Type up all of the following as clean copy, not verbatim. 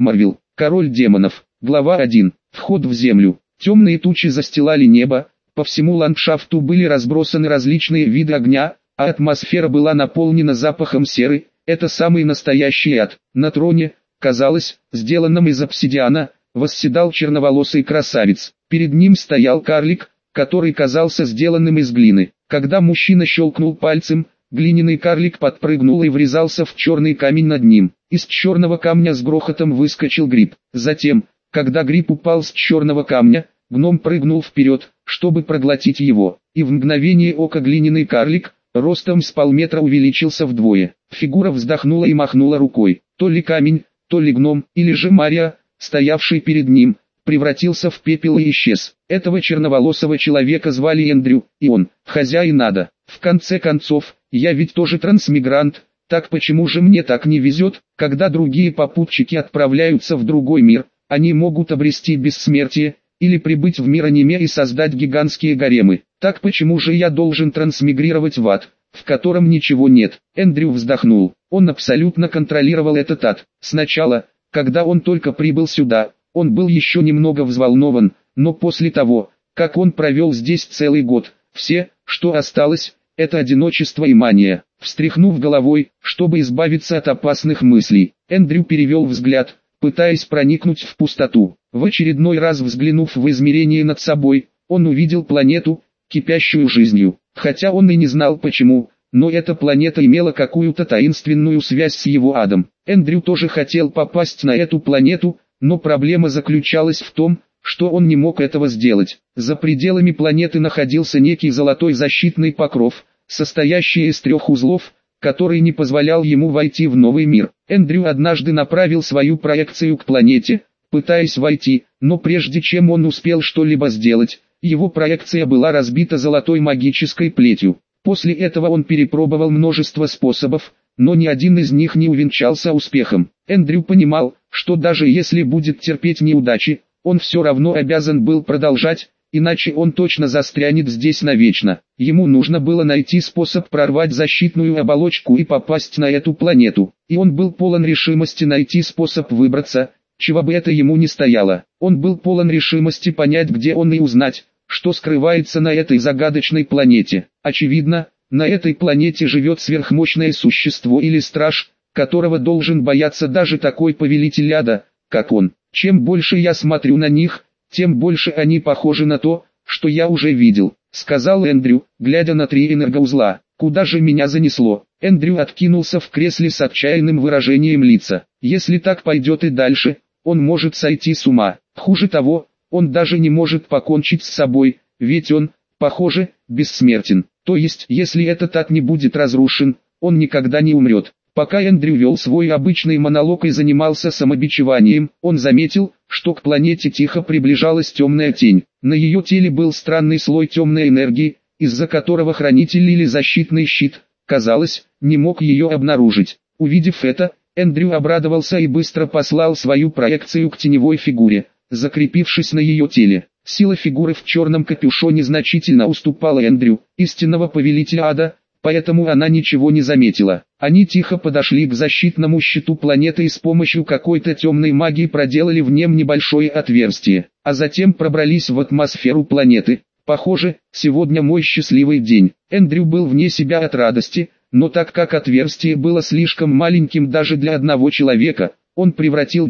Марвел. Король демонов. Глава 1. Вход в землю. Темные тучи застилали небо, по всему ландшафту были разбросаны различные виды огня, а атмосфера была наполнена запахом серы. Это самый настоящий ад. На троне, казалось, сделанном из обсидиана, восседал черноволосый красавец. Перед ним стоял карлик, который казался сделанным из глины. Когда мужчина щелкнул пальцем, глиняный карлик подпрыгнул и врезался в черный камень над ним. Из черного камня с грохотом выскочил гриб. Затем, когда гриб упал с черного камня, гном прыгнул вперед, чтобы проглотить его. И в мгновение ока глиняный карлик, ростом с полметра, увеличился вдвое. Фигура вздохнула и махнула рукой. То ли камень, то ли гном, или же Мария, стоявший перед ним, превратился в пепел и исчез. Этого черноволосого человека звали Эндрю, и он, хозяин ада. В конце концов, я ведь тоже трансмигрант, так почему же мне так не везет? Когда другие попутчики отправляются в другой мир, они могут обрести бессмертие, или прибыть в мир аниме и создать гигантские гаремы. Так почему же я должен трансмигрировать в ад, в котором ничего нет? Эндрю вздохнул. Он абсолютно контролировал этот ад. Сначала, когда он только прибыл сюда, он был еще немного взволнован, но после того, как он провел здесь целый год, все, что осталось, это одиночество и мания. Встряхнув головой, чтобы избавиться от опасных мыслей, Эндрю перевел взгляд, пытаясь проникнуть в пустоту. В очередной раз взглянув в измерение над собой, он увидел планету, кипящую жизнью. Хотя он и не знал почему, но эта планета имела какую-то таинственную связь с его адом. Эндрю тоже хотел попасть на эту планету, но проблема заключалась в том, что он не мог этого сделать. За пределами планеты находился некий золотой защитный покров, состоящий из 3 узлов, который не позволял ему войти в новый мир. Эндрю однажды направил свою проекцию к планете, пытаясь войти, но прежде чем он успел что-либо сделать, его проекция была разбита золотой магической плетью. После этого он перепробовал множество способов, но ни один из них не увенчался успехом. Эндрю понимал, что даже если будет терпеть неудачи, он все равно обязан был продолжать, иначе он точно застрянет здесь навечно. Ему нужно было найти способ прорвать защитную оболочку и попасть на эту планету. И он был полон решимости найти способ выбраться, чего бы это ему ни стояло. Он был полон решимости понять, где он, и узнать, что скрывается на этой загадочной планете. Очевидно, на этой планете живет сверхмощное существо или страж, которого должен бояться даже такой повелитель ада, как он. Чем больше я смотрю на них, тем больше они похожи на то, что я уже видел, сказал Эндрю, глядя на 3 энергоузла. Куда же меня занесло? Эндрю откинулся в кресле с отчаянным выражением лица. Если так пойдет и дальше, он может сойти с ума. Хуже того, он даже не может покончить с собой, ведь он, похоже, бессмертен. То есть, если этот ад не будет разрушен, он никогда не умрет. Пока Эндрю вел свой обычный монолог и занимался самобичеванием, он заметил, что к планете тихо приближалась темная тень. На ее теле был странный слой темной энергии, из-за которого хранитель или защитный щит, казалось, не мог ее обнаружить. Увидев это, Эндрю обрадовался и быстро послал свою проекцию к теневой фигуре, закрепившись на ее теле. Сила фигуры в черном капюшоне значительно уступала Эндрю, истинного повелителя ада, поэтому она ничего не заметила. Они тихо подошли к защитному щиту планеты и с помощью какой-то темной магии проделали в нем небольшое отверстие, а затем пробрались в атмосферу планеты. Похоже, сегодня мой счастливый день. Эндрю был вне себя от радости, но так как отверстие было слишком маленьким даже для одного человека, он превратил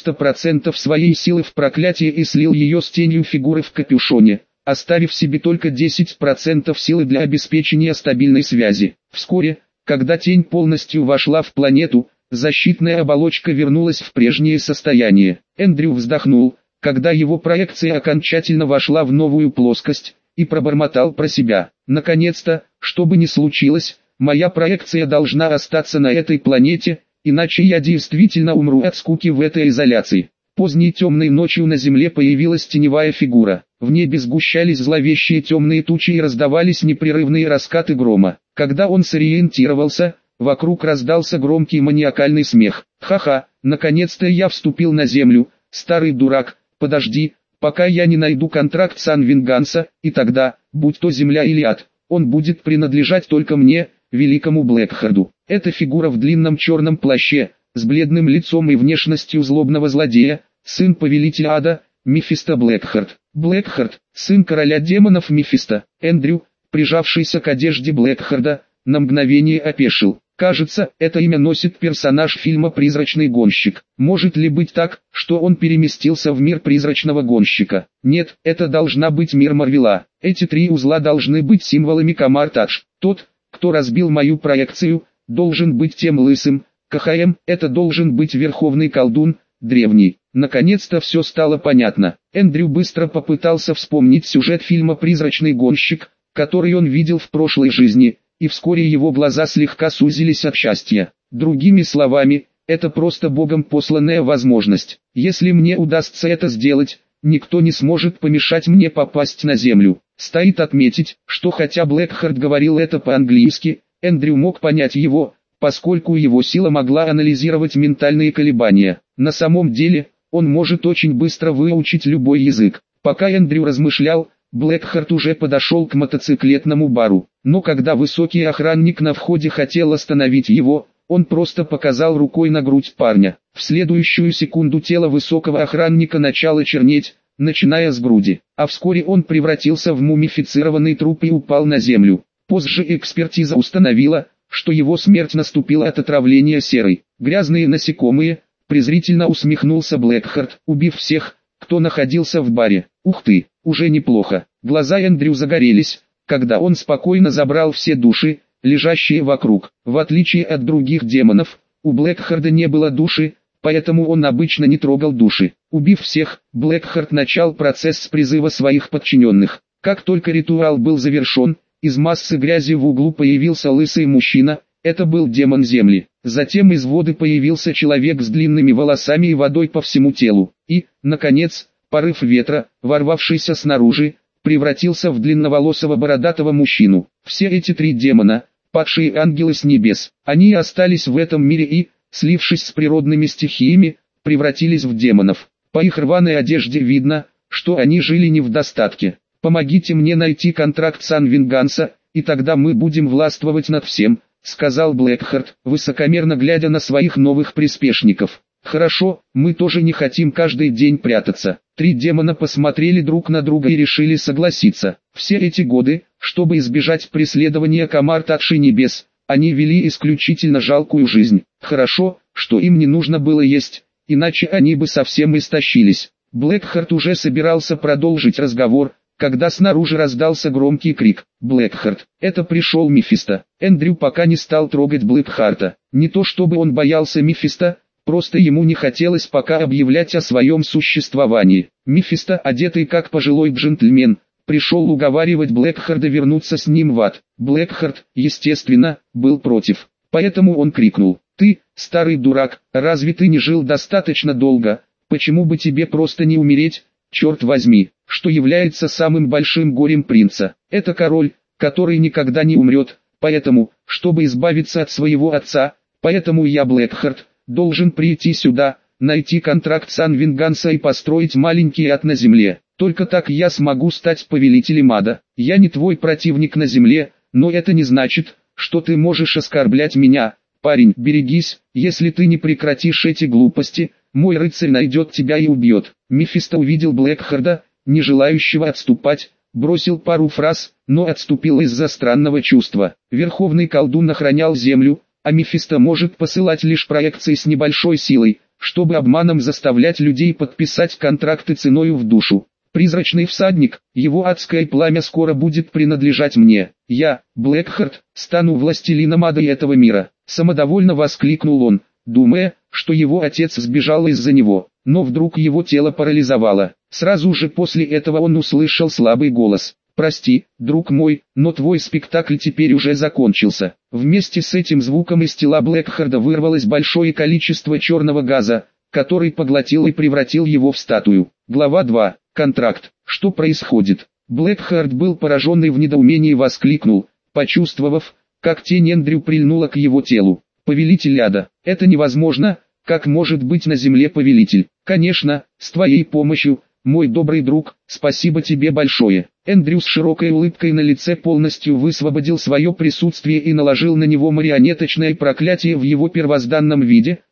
90% своей силы в проклятие и слил ее с тенью фигуры в капюшоне, оставив себе только 10% силы для обеспечения стабильной связи. Вскоре, когда тень полностью вошла в планету, защитная оболочка вернулась в прежнее состояние. Эндрю вздохнул, когда его проекция окончательно вошла в новую плоскость, и пробормотал про себя. Наконец-то, что бы ни случилось, моя проекция должна остаться на этой планете, иначе я действительно умру от скуки в этой изоляции. Поздней темной ночью на земле появилась теневая фигура. В небе сгущались зловещие темные тучи и раздавались непрерывные раскаты грома. Когда он сориентировался, вокруг раздался громкий маниакальный смех. «Ха-ха, наконец-то я вступил на землю, старый дурак, подожди, пока я не найду контракт Сан-Винганса, и тогда, будь то земля или ад, он будет принадлежать только мне, великому Блэкхарду». Эта фигура в длинном черном плаще, с бледным лицом и внешностью злобного злодея, сын повелителя ада, Мефисто Блэкхарт. Блэкхарт, сын короля демонов Мефисто. Эндрю, прижавшийся к одежде Блэкхарда, на мгновение опешил. Кажется, это имя носит персонаж фильма «Призрачный гонщик». Может ли быть так, что он переместился в мир призрачного гонщика? Нет, это должна быть мир Марвела. Эти три узла должны быть символами Камар-Тадж. Тот, кто разбил мою проекцию, должен быть тем лысым. КХМ, это должен быть верховный колдун, древний. Наконец-то все стало понятно. Эндрю быстро попытался вспомнить сюжет фильма «Призрачный гонщик», который он видел в прошлой жизни, и вскоре его глаза слегка сузились от счастья. Другими словами, это просто Богом посланная возможность. Если мне удастся это сделать, никто не сможет помешать мне попасть на землю. Стоит отметить, что хотя Блэкхарт говорил это по-английски, Эндрю мог понять его, поскольку его сила могла анализировать ментальные колебания. На самом деле, он может очень быстро выучить любой язык. Пока Эндрю размышлял, Блэкхарт уже подошел к мотоциклетному бару. Но когда высокий охранник на входе хотел остановить его, он просто показал рукой на грудь парня. В следующую секунду тело высокого охранника начало чернеть, начиная с груди. А вскоре он превратился в мумифицированный труп и упал на землю. Позже экспертиза установила, что его смерть наступила от отравления серой. Грязные насекомые, презрительно усмехнулся Блэкхарт, убив всех, кто находился в баре. Ух ты, уже неплохо. Глаза Эндрю загорелись, когда он спокойно забрал все души, лежащие вокруг. В отличие от других демонов, у Блэкхарда не было души, поэтому он обычно не трогал души. Убив всех, Блэкхарт начал процесс призыва своих подчиненных. Как только ритуал был завершен, из массы грязи в углу появился лысый мужчина, это был демон земли. Затем из воды появился человек с длинными волосами и водой по всему телу. И, наконец, порыв ветра, ворвавшийся снаружи, превратился в длинноволосого бородатого мужчину. Все эти три демона, падшие ангелы с небес, они остались в этом мире и, слившись с природными стихиями, превратились в демонов. По их рваной одежде видно, что они жили не в достатке. «Помогите мне найти контракт Сан-Винганса, и тогда мы будем властвовать над всем», — сказал Блэкхарт, высокомерно глядя на своих новых приспешников. «Хорошо, мы тоже не хотим каждый день прятаться». Три демона посмотрели друг на друга и решили согласиться. Все эти годы, чтобы избежать преследования Камар-Тадж небес, они вели исключительно жалкую жизнь. Хорошо, что им не нужно было есть, иначе они бы совсем истощились. Блэкхарт уже собирался продолжить разговор, когда снаружи раздался громкий крик. «Блэкхарт, это пришел Мефисто». Эндрю пока не стал трогать Блэкхарта. Не то чтобы он боялся Мефисто, просто ему не хотелось пока объявлять о своем существовании. Мефисто, одетый как пожилой джентльмен, пришел уговаривать Блэкхарда вернуться с ним в ад. Блэкхарт, естественно, был против. Поэтому он крикнул: «Ты, старый дурак, разве ты не жил достаточно долго? Почему бы тебе просто не умереть? Черт возьми, что является самым большим горем принца? Это король, который никогда не умрет, поэтому, чтобы избавиться от своего отца, поэтому я, Блэкхарт, должен прийти сюда, найти контракт Сан-Винганса и построить маленький ад на земле. Только так я смогу стать повелителем ада. Я не твой противник на земле, но это не значит, что ты можешь оскорблять меня. Парень, берегись, если ты не прекратишь эти глупости, мой рыцарь найдет тебя и убьет». Мефисто увидел Блэкхарда, не желающего отступать, бросил пару фраз, но отступил из-за странного чувства. Верховный колдун охранял землю, а Мефисто может посылать лишь проекции с небольшой силой, чтобы обманом заставлять людей подписать контракты ценою в душу. Призрачный всадник, его адское пламя скоро будет принадлежать мне. Я, Блэкхарт, стану властелином ада и этого мира. Самодовольно воскликнул он, думая, что его отец сбежал из-за него. Но вдруг его тело парализовало. Сразу же после этого он услышал слабый голос: «Прости, друг мой, но твой спектакль теперь уже закончился». Вместе с этим звуком из тела Блэкхарда вырвалось большое количество черного газа, который поглотил и превратил его в статую. Глава 2. Контракт. Что происходит? Блэкхарт был поражен и в недоумении воскликнул, почувствовав, как тень Эндрю прильнула к его телу. «Повелитель ада, это невозможно, как может быть на земле повелитель?» «Конечно, с твоей помощью, мой добрый друг, спасибо тебе большое». Эндрю с широкой улыбкой на лице полностью высвободил свое присутствие и наложил на него марионеточное проклятие в его первозданном виде,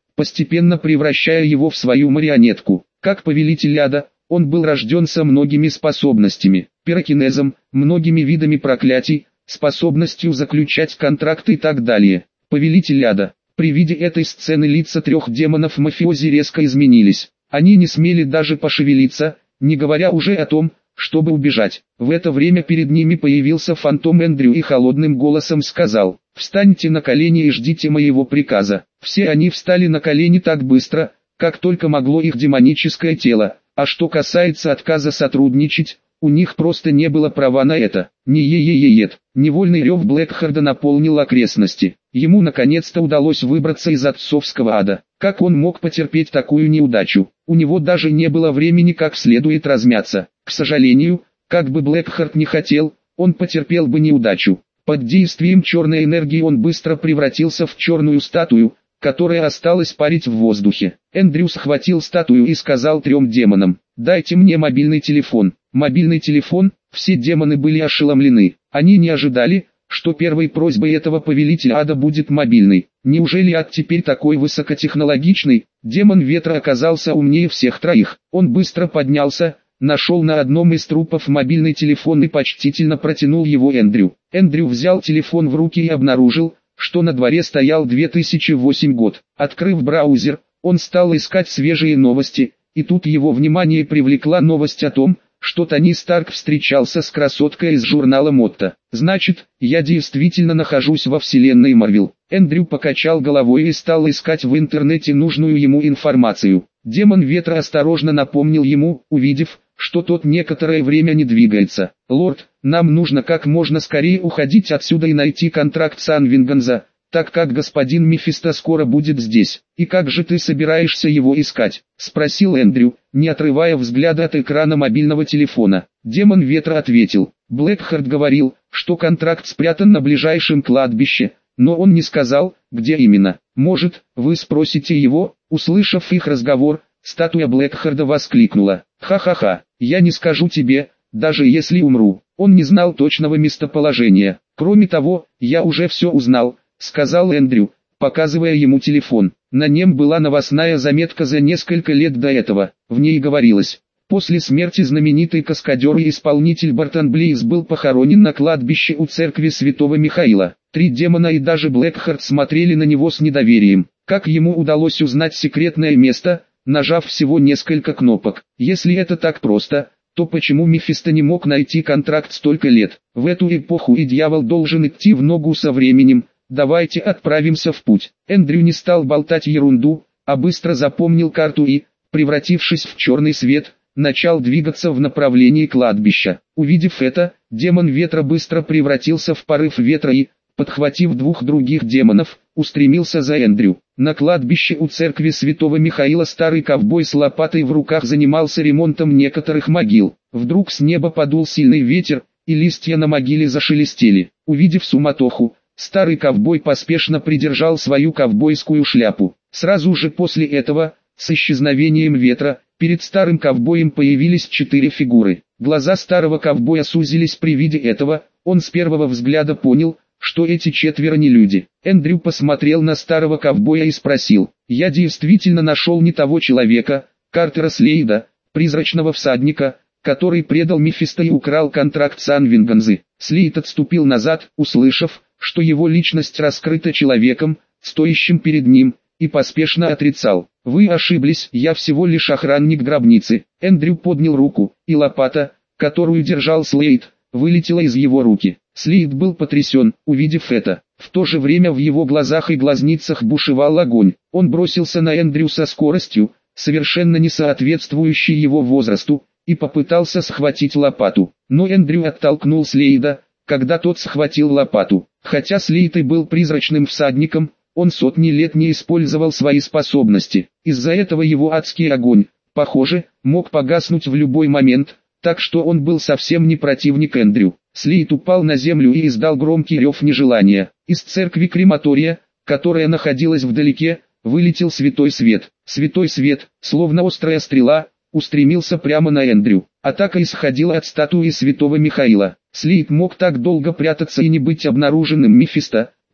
постепенно превращая его в свою марионетку. Как повелитель ада, он был рожден со многими способностями, пирокинезом, многими видами проклятий, способностью заключать контракты и так далее. Повелитель ада. При виде этой сцены лица трех демонов-мафиози резко изменились. Они не смели даже пошевелиться, не говоря уже о том, чтобы убежать. В это время перед ними появился фантом Эндрю и холодным голосом сказал: «Встаньте на колени и ждите моего приказа». Все они встали на колени так быстро, как только могло их демоническое тело, а что касается отказа сотрудничать, у них просто не было права на это. Не-е-е-е-ет. Невольный рев Блэкхарда наполнил окрестности. Ему наконец-то удалось выбраться из отцовского ада. Как он мог потерпеть такую неудачу? У него даже не было времени как следует размяться. К сожалению, как бы Блэкхард не хотел, он потерпел бы неудачу. Под действием черной энергии он быстро превратился в черную статую, которая осталась парить в воздухе. Эндрю схватил статую и сказал трем демонам: «Дайте мне мобильный телефон». Мобильный телефон, все демоны были ошеломлены. Они не ожидали, что первой просьбой этого повелителя ада будет мобильный. Неужели ад теперь такой высокотехнологичный? Демон ветра оказался умнее всех троих. Он быстро поднялся, нашел на одном из трупов мобильный телефон и почтительно протянул его Эндрю. Эндрю взял телефон в руки и обнаружил, что на дворе стоял 2008 год. Открыв браузер, он стал искать свежие новости, и тут его внимание привлекла новость о том, что Тони Старк встречался с красоткой из журнала Мотто. «Значит, я действительно нахожусь во вселенной Марвел». Эндрю покачал головой и стал искать в интернете нужную ему информацию. Демон ветра осторожно напомнил ему, увидев, что тот некоторое время не двигается: «Лорд, нам нужно как можно скорее уходить отсюда и найти контракт Санвинганза, так как господин Мефисто скоро будет здесь». «И как же ты собираешься его искать?» — спросил Эндрю, не отрывая взгляда от экрана мобильного телефона. Демон ветра ответил: «Блэкхард говорил, что контракт спрятан на ближайшем кладбище, но он не сказал, где именно. Может, вы спросите его?» Услышав их разговор, статуя Блэкхарда воскликнула: «Ха-ха-ха, я не скажу тебе, даже если умру». Он не знал точного местоположения. «Кроме того, я уже все узнал», — сказал Эндрю, показывая ему телефон. На нем была новостная заметка за несколько лет до этого. В ней говорилось: после смерти знаменитый каскадер и исполнитель Бартон Блейз был похоронен на кладбище у церкви Святого Михаила. Три демона и даже Блэкхард смотрели на него с недоверием. Как ему удалось узнать секретное место, нажав всего несколько кнопок? Если это так просто, то почему Мефисто не мог найти контракт столько лет? В эту эпоху и дьявол должен идти в ногу со временем. Давайте отправимся в путь. Эндрю не стал болтать ерунду, а быстро запомнил карту и, превратившись в черный свет, начал двигаться в направлении кладбища. Увидев это, демон ветра быстро превратился в порыв ветра и, подхватив двух других демонов, устремился за Эндрю. На кладбище у церкви Святого Михаила старый ковбой с лопатой в руках занимался ремонтом некоторых могил. Вдруг с неба подул сильный ветер, и листья на могиле зашелестели. Увидев суматоху, старый ковбой поспешно придержал свою ковбойскую шляпу. Сразу же после этого, с исчезновением ветра, перед старым ковбоем появились 4 фигуры. Глаза старого ковбоя сузились при виде этого, он с первого взгляда понял, что эти 4 не люди. Эндрю посмотрел на старого ковбоя и спросил: «Я действительно нашел не того человека, Картера Слейда, призрачного всадника, который предал Мефисто и украл контракт Санвинганзы?» Слейд отступил назад, услышав, что его личность раскрыта человеком, стоящим перед ним, и поспешно отрицал: «Вы ошиблись, я всего лишь охранник гробницы». Эндрю поднял руку, и лопата, которую держал Слейд, вылетела из его руки. Слейд был потрясен, увидев это. В то же время в его глазах и глазницах бушевал огонь. Он бросился на Эндрю со скоростью, совершенно не соответствующей его возрасту, и попытался схватить лопату. Но Эндрю оттолкнул Слейда, когда тот схватил лопату. Хотя Слейд и был призрачным всадником, он сотни лет не использовал свои способности. Из-за этого его адский огонь, похоже, мог погаснуть в любой момент, так что он был совсем не противник Эндрю. Слейд упал на землю и издал громкий рев нежелания. Из церкви крематория, которая находилась вдалеке, вылетел святой свет. Святой свет, словно острая стрела, устремился прямо на Эндрю. Атака исходила от статуи святого Михаила. Слейд мог так долго прятаться и не быть обнаруженным Мефисто,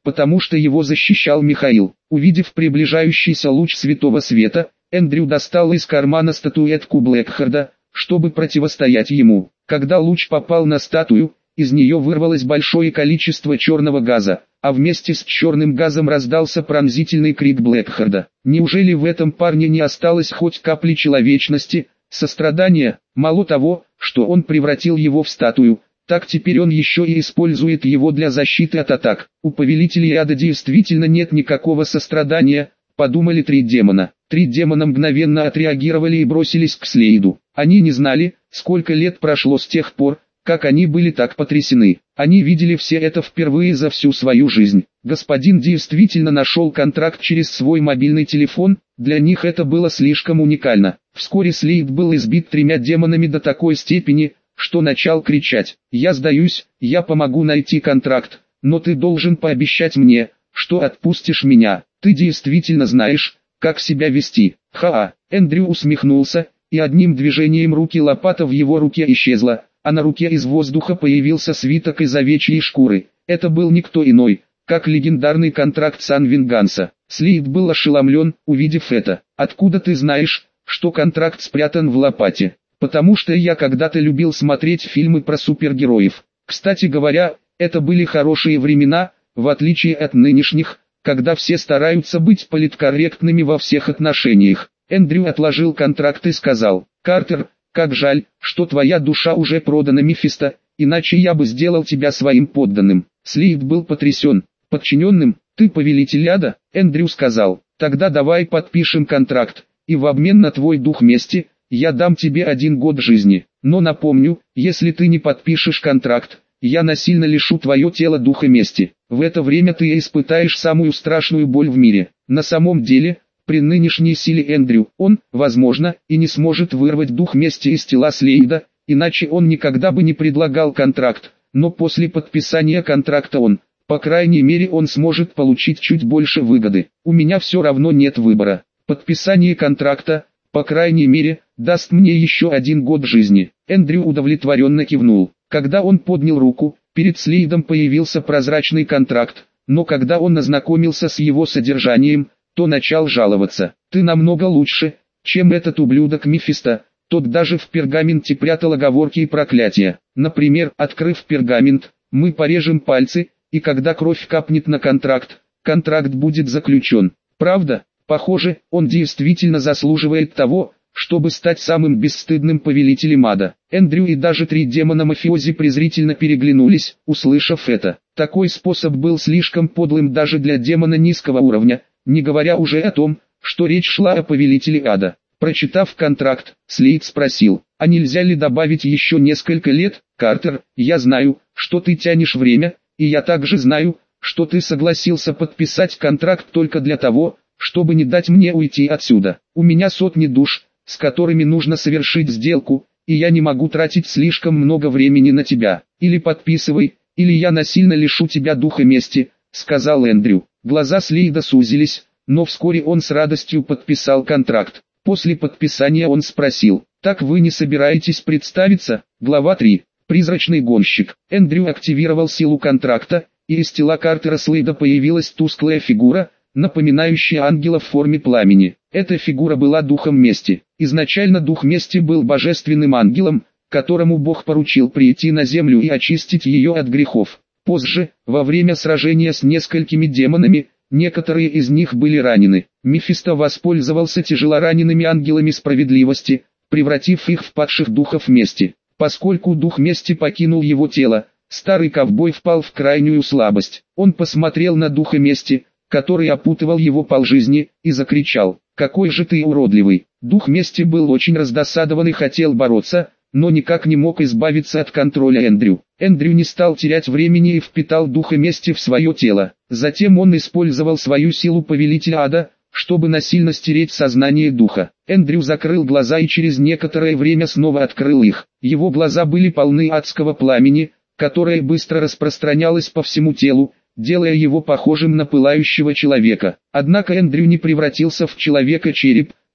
потому что его защищал Михаил. Увидев приближающийся луч святого света, Эндрю достал из кармана статуэтку Блэкхарда, чтобы противостоять ему. Когда луч попал на статую, из нее вырвалось большое количество черного газа, а вместе с черным газом раздался пронзительный крик Блэкхарда. Неужели в этом парне не осталось хоть капли человечности, сострадания? Мало того, что он превратил его в статую, так теперь он еще и использует его для защиты от атак. У повелителей ада действительно нет никакого сострадания, подумали три демона. Три демона мгновенно отреагировали и бросились к Слейду. Они не знали, сколько лет прошло с тех пор, как они были так потрясены. Они видели все это впервые за всю свою жизнь. Господин действительно нашел контракт через свой мобильный телефон, для них это было слишком уникально. Вскоре Слейд был избит тремя демонами до такой степени, что начал кричать: «Я сдаюсь, я помогу найти контракт, но ты должен пообещать мне, что отпустишь меня. Ты действительно знаешь, как себя вести». Ха-а, Эндрю усмехнулся, и одним движением руки лопата в его руке исчезла, а на руке из воздуха появился свиток из овечьей шкуры. Это был никто иной, как легендарный контракт Сан-Винганса. Слейд был ошеломлен, увидев это. «Откуда ты знаешь, что контракт спрятан в лопате?» «Потому что я когда-то любил смотреть фильмы про супергероев. Кстати говоря, это были хорошие времена, в отличие от нынешних, когда все стараются быть политкорректными во всех отношениях». Эндрю отложил контракт и сказал: «Картер, как жаль, что твоя душа уже продана Мефисто, иначе я бы сделал тебя своим подданным». Слейд был потрясен. «Подчиненным? Ты повелитель ада?» Эндрю сказал: «Тогда давай подпишем контракт, и в обмен на твой дух мести, я дам тебе 1 год жизни. Но напомню, если ты не подпишешь контракт, я насильно лишу твое тело духа мести. В это время ты испытаешь самую страшную боль в мире». На самом деле, при нынешней силе Эндрю, он, возможно, и не сможет вырвать дух мести из тела Слейда, иначе он никогда бы не предлагал контракт, но после подписания контракта он, по крайней мере, он сможет получить чуть больше выгоды. «У меня все равно нет выбора. Подписание контракта, по крайней мере, даст мне еще 1 год жизни». Эндрю удовлетворенно кивнул. Когда он поднял руку, перед Слейдом появился прозрачный контракт, но когда он ознакомился с его содержанием, то начал жаловаться. «Ты намного лучше, чем этот ублюдок Мефисто». Тот даже в пергаменте прятал оговорки и проклятия. Например, открыв пергамент, мы порежем пальцы, и когда кровь капнет на контракт, контракт будет заключен. Правда? Похоже, он действительно заслуживает того, чтобы стать самым бесстыдным повелителем ада. Эндрю и даже три демона-мафиози презрительно переглянулись, услышав это. Такой способ был слишком подлым даже для демона низкого уровня, не говоря уже о том, что речь шла о повелителе ада. Прочитав контракт, Слейд спросил: «А нельзя ли добавить еще несколько лет, Картер? Я знаю, что ты тянешь время, и я также знаю, что ты согласился подписать контракт только для того, чтобы не дать мне уйти отсюда. У меня сотни душ, с которыми нужно совершить сделку, и я не могу тратить слишком много времени на тебя. Или подписывай, или я насильно лишу тебя духа мести», — сказал Эндрю. Глаза Слейда сузились, но вскоре он с радостью подписал контракт. После подписания он спросил: «Так вы не собираетесь представиться?» Глава 3. Призрачный гонщик. Эндрю активировал силу контракта, и из тела Картера Слейда появилась тусклая фигура, напоминающая ангела в форме пламени. Эта фигура была духом мести. Изначально дух мести был божественным ангелом, которому Бог поручил прийти на землю и очистить ее от грехов. Позже, во время сражения с несколькими демонами, некоторые из них были ранены. Мефисто воспользовался тяжелоранеными ангелами справедливости, превратив их в падших духов мести. Поскольку дух мести покинул его тело, старый ковбой впал в крайнюю слабость. Он посмотрел на духа мести, который опутывал его полжизни, и закричал: «Какой же ты уродливый!» Дух мести был очень раздосадован и хотел бороться, но никак не мог избавиться от контроля Эндрю. Эндрю не стал терять времени и впитал духа мести в свое тело. Затем он использовал свою силу повелителя ада, чтобы насильно стереть сознание духа. Эндрю закрыл глаза и через некоторое время снова открыл их. Его глаза были полны адского пламени, которое быстро распространялось по всему телу, делая его похожим на пылающего человека. Однако Эндрю не превратился в человека-череп,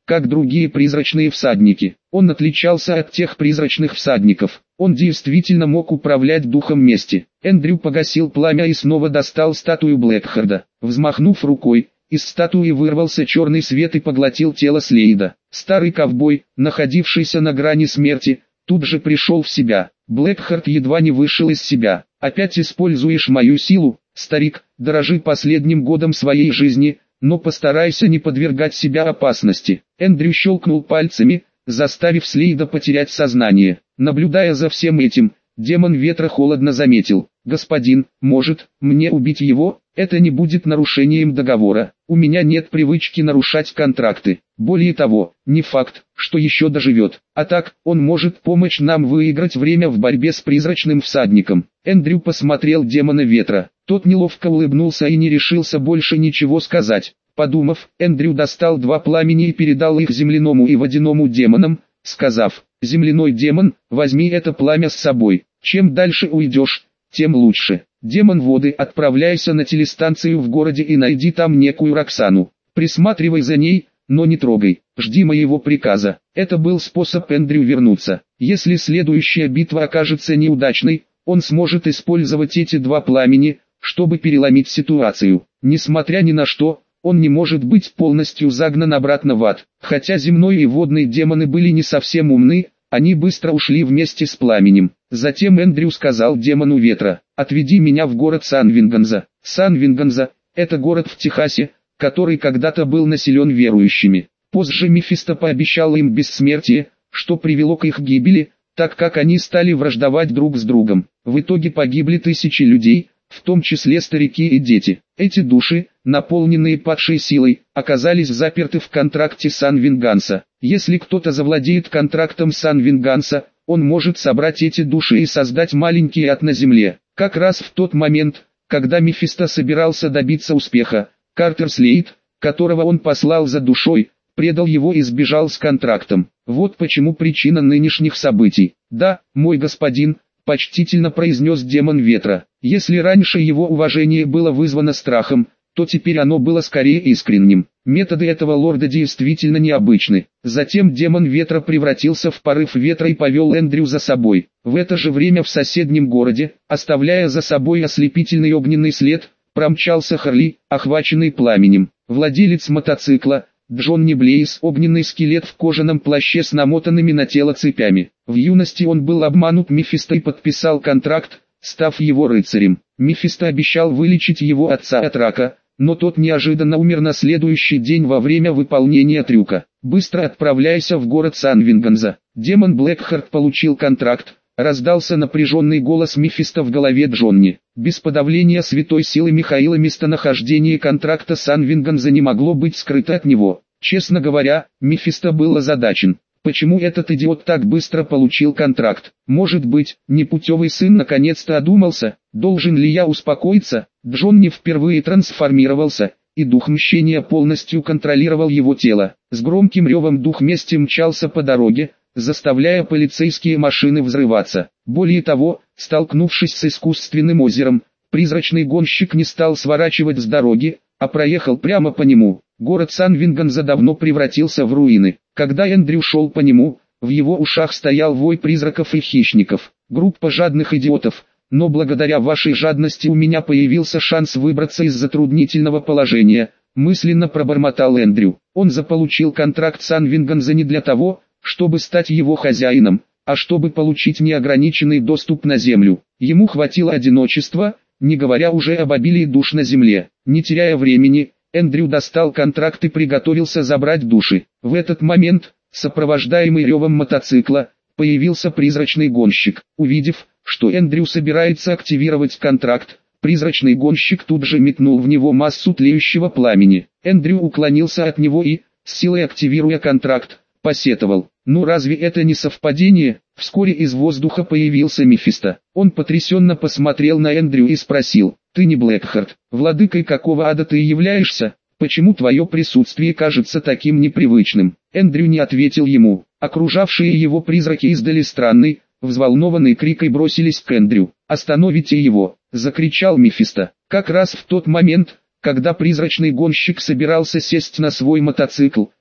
как другие призрачные всадники. Он отличался от тех призрачных всадников. Он действительно мог управлять духом мести. Эндрю погасил пламя и снова достал статую Блэкхарда. Взмахнув рукой, из статуи вырвался черный свет и поглотил тело Слейда. Старый ковбой, находившийся на грани смерти, тут же пришел в себя. Блэкхард едва не вышел из себя. «Опять используешь мою силу, старик, дорожи последним годом своей жизни, но постарайся не подвергать себя опасности». Эндрю щелкнул пальцами, заставив Слейда потерять сознание. Наблюдая за всем этим, демон ветра холодно заметил: «Господин, может, мне убить его? Это не будет нарушением договора. У меня нет привычки нарушать контракты. Более того, не факт, что еще доживет. А так, он может помочь нам выиграть время в борьбе с призрачным всадником». Эндрю посмотрел демона ветра. Тот неловко улыбнулся и не решился больше ничего сказать. Подумав, Эндрю достал два пламени и передал их земляному и водяному демонам, сказав: «Земляной демон, возьми это пламя с собой. Чем дальше уйдешь, тем лучше. Демон воды, отправляйся на телестанцию в городе и найди там некую Роксану. Присматривай за ней, но не трогай, жди моего приказа». Это был способ Эндрю вернуться. Если следующая битва окажется неудачной, он сможет использовать эти два пламени, чтобы переломить ситуацию. Несмотря ни на что, он не может быть полностью загнан обратно в ад. Хотя земной и водный демоны были не совсем умны, они быстро ушли вместе с пламенем. Затем Эндрю сказал демону ветра: «Отведи меня в город Сан-Винганза». Сан-Винганза – это город в Техасе, который когда-то был населен верующими. Позже Мефисто пообещал им бессмертие, что привело к их гибели, так как они стали враждовать друг с другом. В итоге погибли тысячи людей, в том числе старики и дети. Эти души, наполненные падшей силой, оказались заперты в контракте Сан-Винганса. Если кто-то завладеет контрактом Сан-Винганса, он может собрать эти души и создать маленький ад на земле. Как раз в тот момент, когда Мефисто собирался добиться успеха, Картер Слейд, которого он послал за душой, предал его и сбежал с контрактом. Вот почему причина нынешних событий. «Да, мой господин», — почтительно произнес демон ветра. Если раньше его уважение было вызвано страхом, то теперь оно было скорее искренним. Методы этого лорда действительно необычны. Затем демон ветра превратился в порыв ветра и повел Эндрю за собой. В это же время в соседнем городе, оставляя за собой ослепительный огненный след, промчался Харли, охваченный пламенем. Владелец мотоцикла, Джонни Блейз, огненный скелет в кожаном плаще с намотанными на тело цепями. В юности он был обманут Мефисто и подписал контракт, став его рыцарем. Мефисто обещал вылечить его отца от рака, но тот неожиданно умер на следующий день во время выполнения трюка. «Быстро отправляйся в город Сан-Винганза». Демон Блэкхард получил контракт, раздался напряженный голос Мефисто в голове Джонни. Без подавления святой силы Михаила местонахождение контракта Сан-Винганза не могло быть скрыто от него. Честно говоря, Мефисто был озадачен. Почему этот идиот так быстро получил контракт? Может быть, непутевый сын наконец-то одумался? Должен ли я успокоиться? Джонни впервые трансформировался, и дух мщения полностью контролировал его тело. С громким ревом дух мести мчался по дороге, заставляя полицейские машины взрываться. Более того, столкнувшись с искусственным озером, призрачный гонщик не стал сворачивать с дороги, а проехал прямо по нему. Город Сан-Винганза давно превратился в руины. Когда Эндрю шел по нему, в его ушах стоял вой призраков и хищников. Группа жадных идиотов, но благодаря вашей жадности у меня появился шанс выбраться из затруднительного положения, мысленно пробормотал Эндрю. Он заполучил контракт Сан-Винганза не для того, чтобы стать его хозяином, а чтобы получить неограниченный доступ на землю. Ему хватило одиночества, не говоря уже об обилии душ на земле. Не теряя времени, Эндрю достал контракт и приготовился забрать души. В этот момент, сопровождаемый ревом мотоцикла, появился призрачный гонщик. Увидев, что Эндрю собирается активировать контракт, призрачный гонщик тут же метнул в него массу тлеющего пламени. Эндрю уклонился от него и, с силой активируя контракт, посетовал: «Ну разве это не совпадение?» Вскоре из воздуха появился Мефисто. Он потрясенно посмотрел на Эндрю и спросил: «Ты не Блэкхард? Владыкой какого ада ты являешься? Почему твое присутствие кажется таким непривычным?» Эндрю не ответил ему. Окружавшие его призраки издали странный, взволнованный крик и бросились к Эндрю. «Остановите его!» — закричал Мефисто. Как раз в тот момент, когда призрачный гонщик собирался сесть на свой мотоцикл,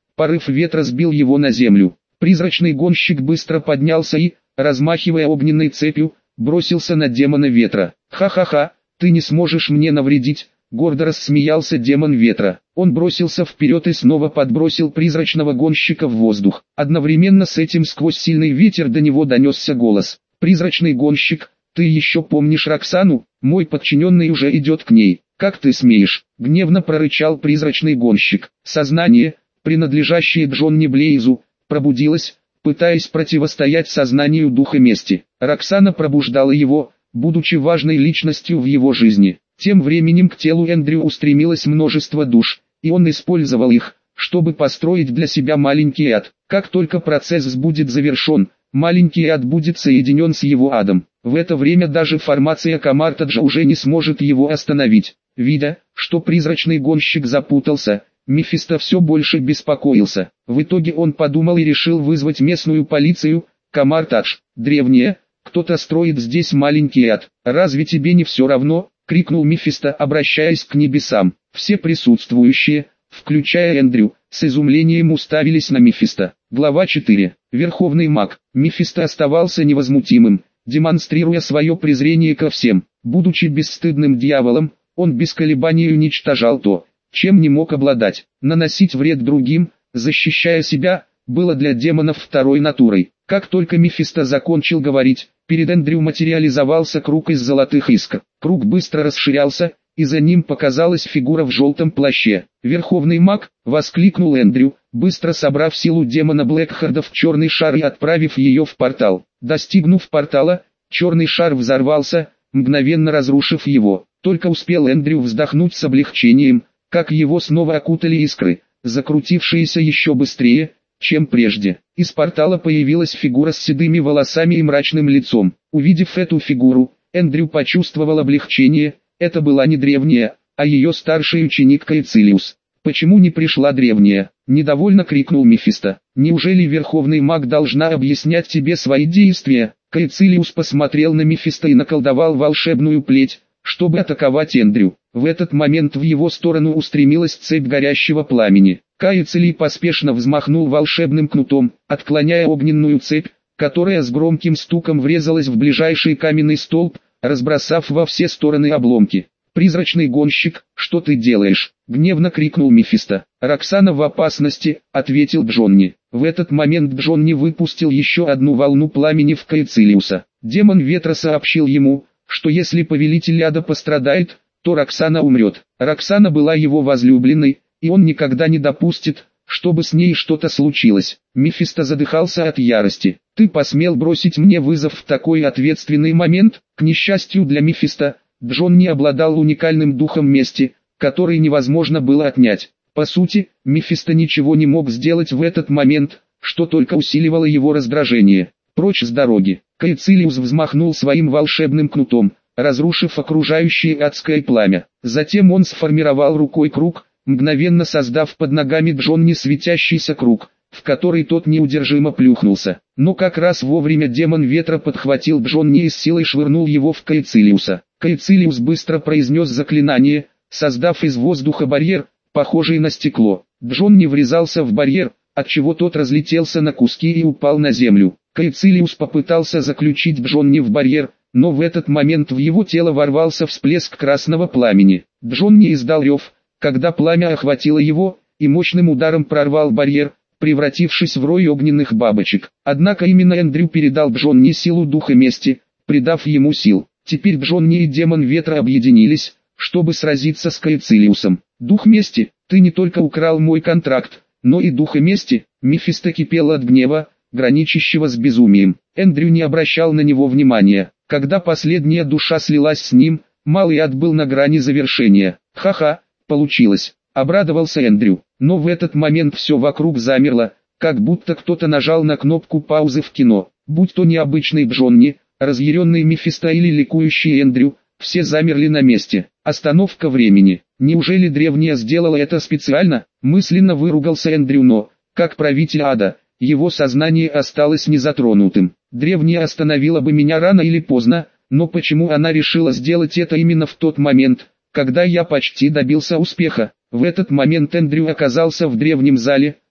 Порыв ветра сбил его на землю. Призрачный гонщик быстро поднялся и, размахивая огненной цепью, бросился на демона ветра. «Ха-ха-ха, ты не сможешь мне навредить», — гордо рассмеялся демон ветра. Он бросился вперед и снова подбросил призрачного гонщика в воздух. Одновременно с этим сквозь сильный ветер до него донесся голос. «Призрачный гонщик, ты еще помнишь Роксану? Мой подчиненный уже идет к ней. Как ты смеешь?» — гневно прорычал призрачный гонщик. Сознание, принадлежащее Джонни Блейзу, пробудилось, пытаясь противостоять сознанию духа мести. Роксана пробуждала его, будучи важной личностью в его жизни. Тем временем к телу Эндрю устремилось множество душ, и он использовал их, чтобы построить для себя маленький ад. Как только процесс будет завершен, маленький ад будет соединен с его адом. В это время даже формация Камартаджа уже не сможет его остановить. Видя, что призрачный гонщик запутался, Мефисто все больше беспокоился. В итоге он подумал и решил вызвать местную полицию. «Камартадж, древняя, кто-то строит здесь маленький ад. Разве тебе не все равно?» — крикнул Мефисто, обращаясь к небесам. Все присутствующие, включая Эндрю, с изумлением уставились на Мефисто. Глава 4. Верховный маг. Мефисто оставался невозмутимым, демонстрируя свое презрение ко всем. Будучи бесстыдным дьяволом, он без колебаний уничтожал то, чем не мог обладать. Наносить вред другим, защищая себя, было для демонов второй натурой. Как только Мефисто закончил говорить, перед Эндрю материализовался круг из золотых искр. Круг быстро расширялся, и за ним показалась фигура в желтом плаще. «Верховный маг!» — воскликнул Эндрю, быстро собрав силу демона Блэкхарда в черный шар и отправив ее в портал. Достигнув портала, черный шар взорвался, мгновенно разрушив его. Только успел Эндрю вздохнуть с облегчением, как его снова окутали искры, закрутившиеся еще быстрее, чем прежде. Из портала появилась фигура с седыми волосами и мрачным лицом. Увидев эту фигуру, Эндрю почувствовал облегчение. Это была не древняя, а ее старший ученик Каэцилиус. «Почему не пришла древняя?» — недовольно крикнул Мефисто. «Неужели верховный маг должна объяснять тебе свои действия?» Каэцилиус посмотрел на Мефисто и наколдовал волшебную плеть, чтобы атаковать Эндрю. В этот момент в его сторону устремилась цепь горящего пламени. Каэцилий поспешно взмахнул волшебным кнутом, отклоняя огненную цепь, которая с громким стуком врезалась в ближайший каменный столб, разбросав во все стороны обломки. «Призрачный гонщик, что ты делаешь?» — гневно крикнул Мефисто. «Роксана в опасности», — ответил Джонни. В этот момент Джонни выпустил еще одну волну пламени в Каэцилиуса. Демон ветра сообщил ему, что если повелитель ада пострадает, то Роксана умрет. Роксана была его возлюбленной, и он никогда не допустит, чтобы с ней что-то случилось. Мефисто задыхался от ярости. «Ты посмел бросить мне вызов в такой ответственный момент?» К несчастью для Мефисто, Джонни обладал уникальным духом мести, который невозможно было отнять. По сути, Мефисто ничего не мог сделать в этот момент, что только усиливало его раздражение. «Прочь с дороги!» Каэцилиус взмахнул своим волшебным кнутом, разрушив окружающее адское пламя. Затем он сформировал рукой круг, мгновенно создав под ногами Джонни светящийся круг, в который тот неудержимо плюхнулся. Но как раз вовремя демон ветра подхватил Джонни и с силой швырнул его в Каэцилиуса. Каэцилиус быстро произнес заклинание, создав из воздуха барьер, похожий на стекло. Джонни врезался в барьер, отчего тот разлетелся на куски и упал на землю. Каэцилиус попытался заключить Джонни в барьер, но в этот момент в его тело ворвался всплеск красного пламени. Джонни издал рев, когда пламя охватило его, и мощным ударом прорвал барьер, превратившись в рой огненных бабочек. Однако именно Эндрю передал Джонни силу духа мести, придав ему сил. Теперь Джонни и демон ветра объединились, чтобы сразиться с Каэцилиусом. «Дух мести, ты не только украл мой контракт, но и духа мести!» Мефисто кипел от гнева, граничащего с безумием. Эндрю не обращал на него внимания. Когда последняя душа слилась с ним, малый ад был на грани завершения. «Ха-ха, получилось!» — обрадовался Эндрю. Но в этот момент все вокруг замерло, как будто кто-то нажал на кнопку паузы в кино. Будь то необычный Джонни, разъяренный Мефисто или ликующий Эндрю, все замерли на месте. Остановка времени. Неужели древняя сделала это специально? Мысленно выругался Эндрю, но, как правитель ада, его сознание осталось незатронутым. Древняя остановила бы меня рано или поздно, но почему она решила сделать это именно в тот момент, когда я почти добился успеха? В этот момент Эндрю оказался в древнем зале,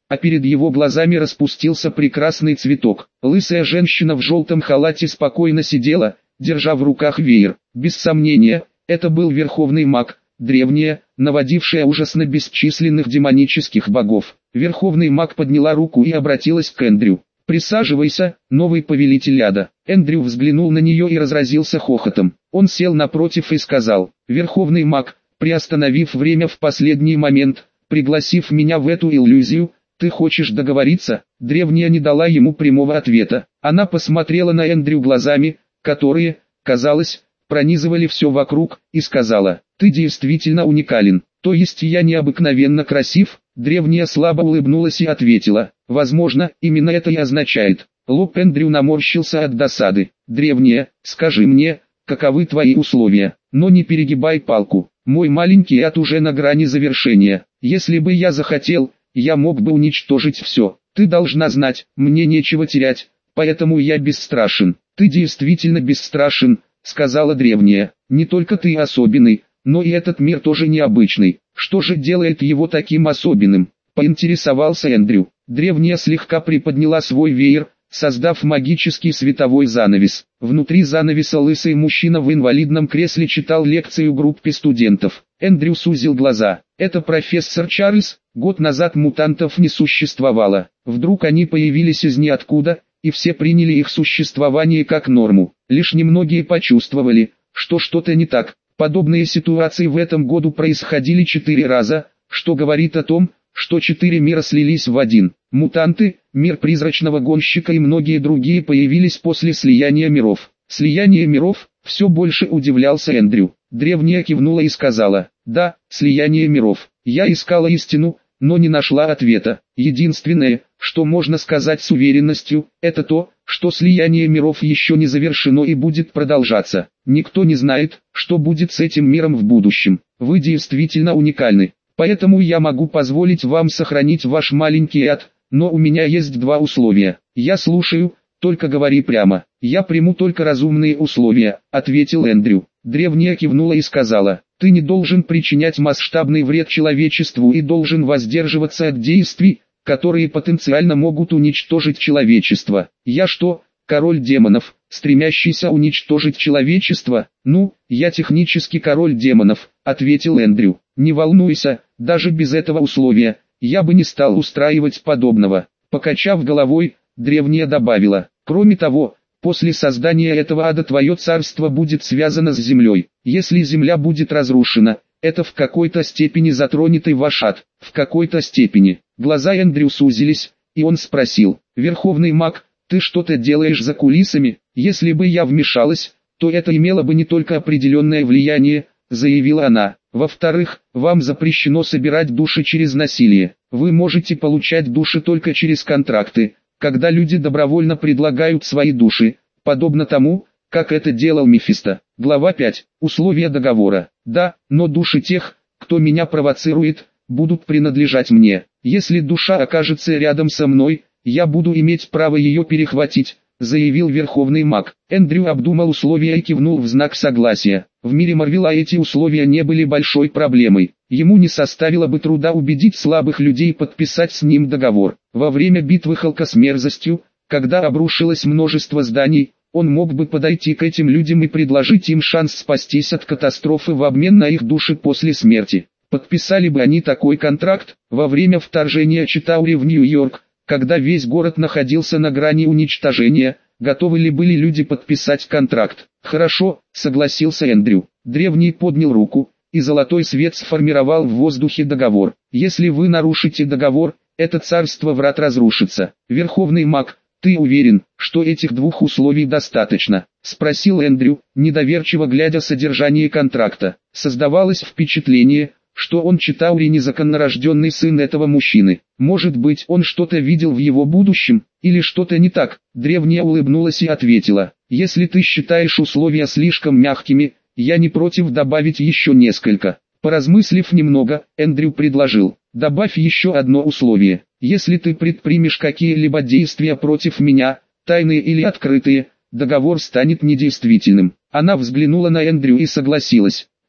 а перед его глазами распустился прекрасный цветок. Лысая женщина в желтом халате спокойно сидела, держа в руках веер. Без сомнения, это был верховный маг, древняя, наводившая ужас на бесчисленных демонических богов. Верховный маг подняла руку и обратилась к Эндрю. «Присаживайся, новый повелитель ада». Эндрю взглянул на нее и разразился хохотом. Он сел напротив и сказал: «Верховный маг, приостановив время в последний момент, пригласив меня в эту иллюзию, ты хочешь договориться?» Древняя не дала ему прямого ответа. Она посмотрела на Эндрю глазами, которые, казалось, пронизывали все вокруг, и сказала: «Ты действительно уникален, то есть я необыкновенно красив?» Древняя слабо улыбнулась и ответила: «Возможно, именно это и означает». Лоб Эндрю наморщился от досады. «Древняя, скажи мне, каковы твои условия, но не перегибай палку. Мой маленький ад уже на грани завершения. Если бы я захотел, я мог бы уничтожить все. Ты должна знать, мне нечего терять, поэтому я бесстрашен». «Ты действительно бесстрашен», — сказала древняя. «Не только ты особенный, но и этот мир тоже необычный. Что же делает его таким особенным?» — поинтересовался Эндрю. Древняя слегка приподняла свой веер, создав магический световой занавес. Внутри занавеса лысый мужчина в инвалидном кресле читал лекцию группе студентов. Эндрю сузил глаза. «Это профессор Чарльз. Год назад мутантов не существовало. Вдруг они появились из ниоткуда, и все приняли их существование как норму. Лишь немногие почувствовали, что что-то не так. Подобные ситуации в этом году происходили 4 раза, что говорит о том, что 4 мира слились в один. Мутанты, мир призрачного гонщика и многие другие появились после слияния миров». «Слияние миров?» — все больше удивлялся Эндрю. Древняя кивнула и сказала: «Да, слияние миров. Я искала истину, но не нашла ответа. Единственное, что можно сказать с уверенностью, это то, что слияние миров еще не завершено и будет продолжаться. Никто не знает, что будет с этим миром в будущем. Вы действительно уникальны. Поэтому я могу позволить вам сохранить ваш маленький ад, но у меня есть 2 условия». «Я слушаю, только говори прямо». «Я приму только разумные условия», — ответил Эндрю. Древняя кивнула и сказала: «Ты не должен причинять масштабный вред человечеству и должен воздерживаться от действий, которые потенциально могут уничтожить человечество». «Я что, король демонов, стремящийся уничтожить человечество?» «Ну, я технически король демонов», — ответил Эндрю. «Не волнуйся, даже без этого условия, я бы не стал устраивать подобного». Покачав головой, древняя добавила: «Кроме того, после создания этого ада твое царство будет связано с землей. Если земля будет разрушена, это в какой-то степени затронет и ваш ад». «В какой-то степени». Глаза Эндрю сузились, и он спросил: «Верховный маг, ты что-то делаешь за кулисами?» «Если бы я вмешалась, то это имело бы не только определенное влияние», — заявила она. «Во-вторых, вам запрещено собирать души через насилие. Вы можете получать души только через контракты, когда люди добровольно предлагают свои души, подобно тому, как это делал Мефисто». Глава 5. Условия договора. «Да, но души тех, кто меня провоцирует, будут принадлежать мне. Если душа окажется рядом со мной, я буду иметь право ее перехватить», — заявил верховный маг. Эндрю обдумал условия и кивнул в знак согласия. В мире Марвела эти условия не были большой проблемой. Ему не составило бы труда убедить слабых людей подписать с ним договор. Во время битвы Халка с мерзостью, когда обрушилось множество зданий, он мог бы подойти к этим людям и предложить им шанс спастись от катастрофы в обмен на их души после смерти. Подписали бы они такой контракт во время вторжения Читаури в Нью-Йорк, когда весь город находился на грани уничтожения? Готовы ли были люди подписать контракт? «Хорошо», — согласился Эндрю. Древний поднял руку, и золотой свет сформировал в воздухе договор. «Если вы нарушите договор, это царство врат разрушится». «Верховный маг, ты уверен, что этих 2 условий достаточно?» — спросил Эндрю, недоверчиво глядя содержание контракта. Создавалось впечатление, что он Читаури незаконнорожденный сын этого мужчины. Может быть, он что-то видел в его будущем, или что-то не так? Древняя улыбнулась и ответила: «Если ты считаешь условия слишком мягкими, я не против добавить еще несколько». Поразмыслив немного, Эндрю предложил: «Добавь еще одно условие. Если ты предпримешь какие-либо действия против меня, тайные или открытые, договор станет недействительным». Она взглянула на Эндрю и согласилась. «Да,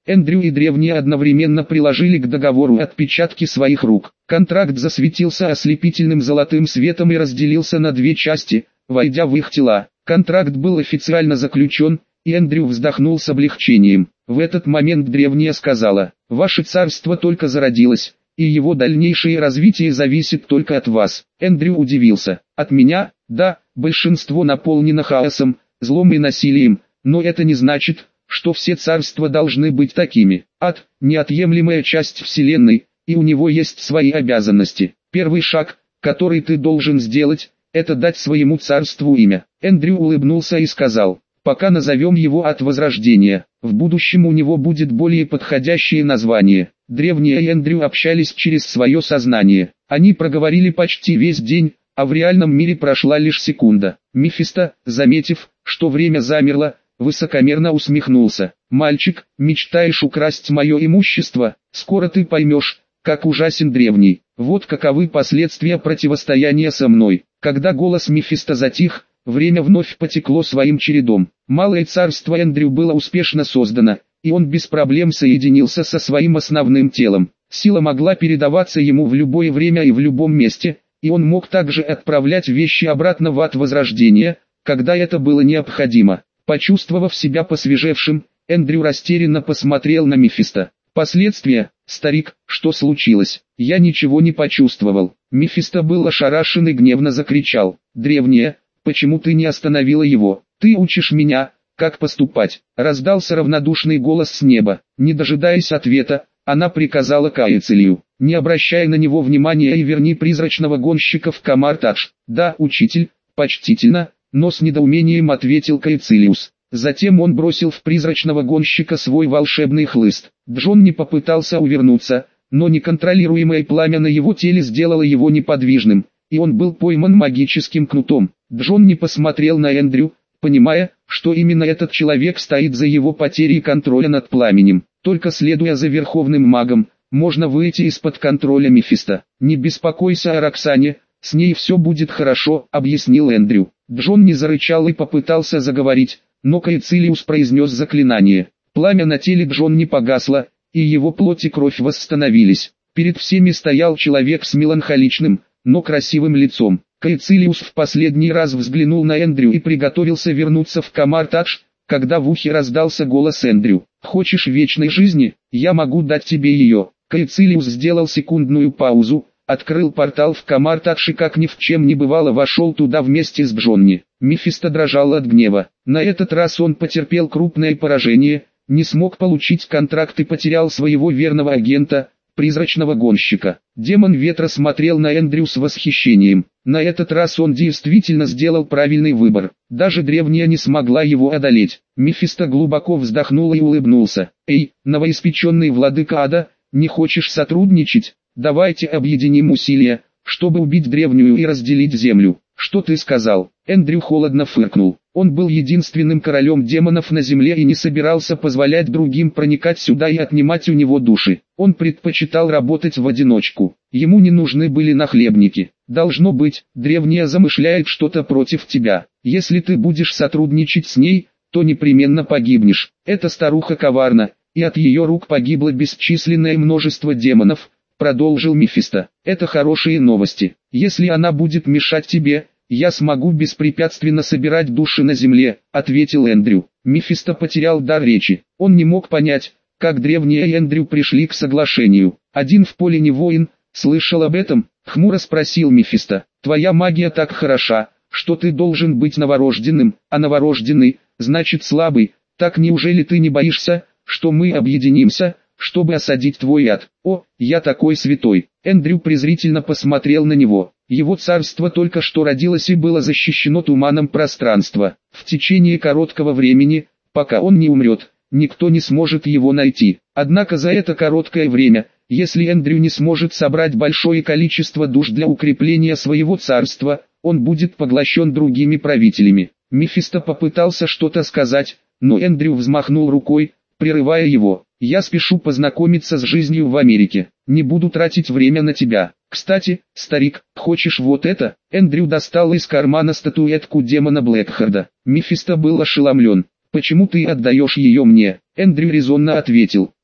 Эндрю и древние одновременно приложили к договору отпечатки своих рук. Контракт засветился ослепительным золотым светом и разделился на две части, войдя в их тела. Контракт был официально заключен, и Эндрю вздохнул с облегчением. В этот момент древняя сказала: «Ваше царство только зародилось, и его дальнейшее развитие зависит только от вас». Эндрю удивился. «От меня? Да, большинство наполнено хаосом, злом и насилием, но это не значит, что все царства должны быть такими. Ад – неотъемлемая часть Вселенной, и у него есть свои обязанности. Первый шаг, который ты должен сделать, это дать своему царству имя». Эндрю улыбнулся и сказал: «Пока назовем его Ад Возрождения, в будущем у него будет более подходящее название». Древние и Эндрю общались через свое сознание. Они проговорили почти весь день, а в реальном мире прошла лишь секунда. Мефисто, заметив, что время замерло, высокомерно усмехнулся. «Мальчик, мечтаешь украсть мое имущество? Скоро ты поймешь, как ужасен древний. Вот каковы последствия противостояния со мной». Когда голос Мефисто затих, время вновь потекло своим чередом. Малое царство Эндрю было успешно создано, и он без проблем соединился со своим основным телом. Сила могла передаваться ему в любое время и в любом месте, и он мог также отправлять вещи обратно в Ад Возрождения, когда это было необходимо. Почувствовав себя посвежевшим, Эндрю растерянно посмотрел на Мефисто. «Последствия, старик, что случилось?» «Я ничего не почувствовал». Мефисто был ошарашен и гневно закричал: «Древняя, почему ты не остановила его? Ты учишь меня, как поступать?» Раздался равнодушный голос с неба. Не дожидаясь ответа, она приказала Каицилию: «Не обращай на него внимания и верни призрачного гонщика в Камар-Тадж». «Да, учитель», почтительно, но с недоумением ответил Каицилиус. Затем он бросил в призрачного гонщика свой волшебный хлыст. Джон не попытался увернуться, но неконтролируемое пламя на его теле сделало его неподвижным, и он был пойман магическим кнутом. Джон не посмотрел на Эндрю, понимая, что именно этот человек стоит за его потерей контроля над пламенем. Только следуя за верховным магом, можно выйти из-под контроля Мефисто. «Не беспокойся о Роксане, с ней все будет хорошо», — объяснил Эндрю. Джон не зарычал и попытался заговорить, но Каицилиус произнес заклинание. Пламя на теле Джон не погасло, и его плоть и кровь восстановились. Перед всеми стоял человек с меланхоличным, но красивым лицом. Каицилиус в последний раз взглянул на Эндрю и приготовился вернуться в Камар-Тадж, когда в ухе раздался голос Эндрю: «Хочешь вечной жизни? Я могу дать тебе ее». Каицилиус сделал секундную паузу, открыл портал в Камар-Тадж и как ни в чем не бывало вошел туда вместе с Джонни. Мефисто дрожал от гнева. На этот раз он потерпел крупное поражение, не смог получить контракт и потерял своего верного агента, призрачного гонщика. Демон ветра смотрел на Эндрю с восхищением. На этот раз он действительно сделал правильный выбор. Даже древняя не смогла его одолеть. Мефисто глубоко вздохнул и улыбнулся. «Эй, новоиспеченный владыка ада, не хочешь сотрудничать? Давайте объединим усилия, чтобы убить древнюю и разделить землю». «Что ты сказал?» Эндрю холодно фыркнул. Он был единственным королем демонов на земле и не собирался позволять другим проникать сюда и отнимать у него души. Он предпочитал работать в одиночку. Ему не нужны были нахлебники. «Должно быть, древняя замышляет что-то против тебя. Если ты будешь сотрудничать с ней, то непременно погибнешь. Эта старуха коварна, и от ее рук погибло бесчисленное множество демонов», продолжил Мефисто. «Это хорошие новости. Если она будет мешать тебе, я смогу беспрепятственно собирать души на земле», ответил Эндрю. Мефисто потерял дар речи. Он не мог понять, как древние и Эндрю пришли к соглашению. «Один в поле не воин, слышал об этом?» Хмуро спросил Мефисто. «Твоя магия так хороша, что ты должен быть новорожденным, а новорожденный, значит слабый. Так неужели ты не боишься, что мы объединимся, чтобы осадить твой ад?» «О, я такой святой!» Эндрю презрительно посмотрел на него. Его царство только что родилось и было защищено туманом пространства. В течение короткого времени, пока он не умрет, никто не сможет его найти. Однако за это короткое время, если Эндрю не сможет собрать большое количество душ для укрепления своего царства, он будет поглощен другими правителями. Мефисто попытался что-то сказать, но Эндрю взмахнул рукой, прерывая его. «Я спешу познакомиться с жизнью в Америке. Не буду тратить время на тебя. Кстати, старик, хочешь вот это?» Эндрю достал из кармана статуэтку демона Блэкхарда. Мефисто был ошеломлен. «Почему ты отдаешь ее мне?» Эндрю резонно ответил.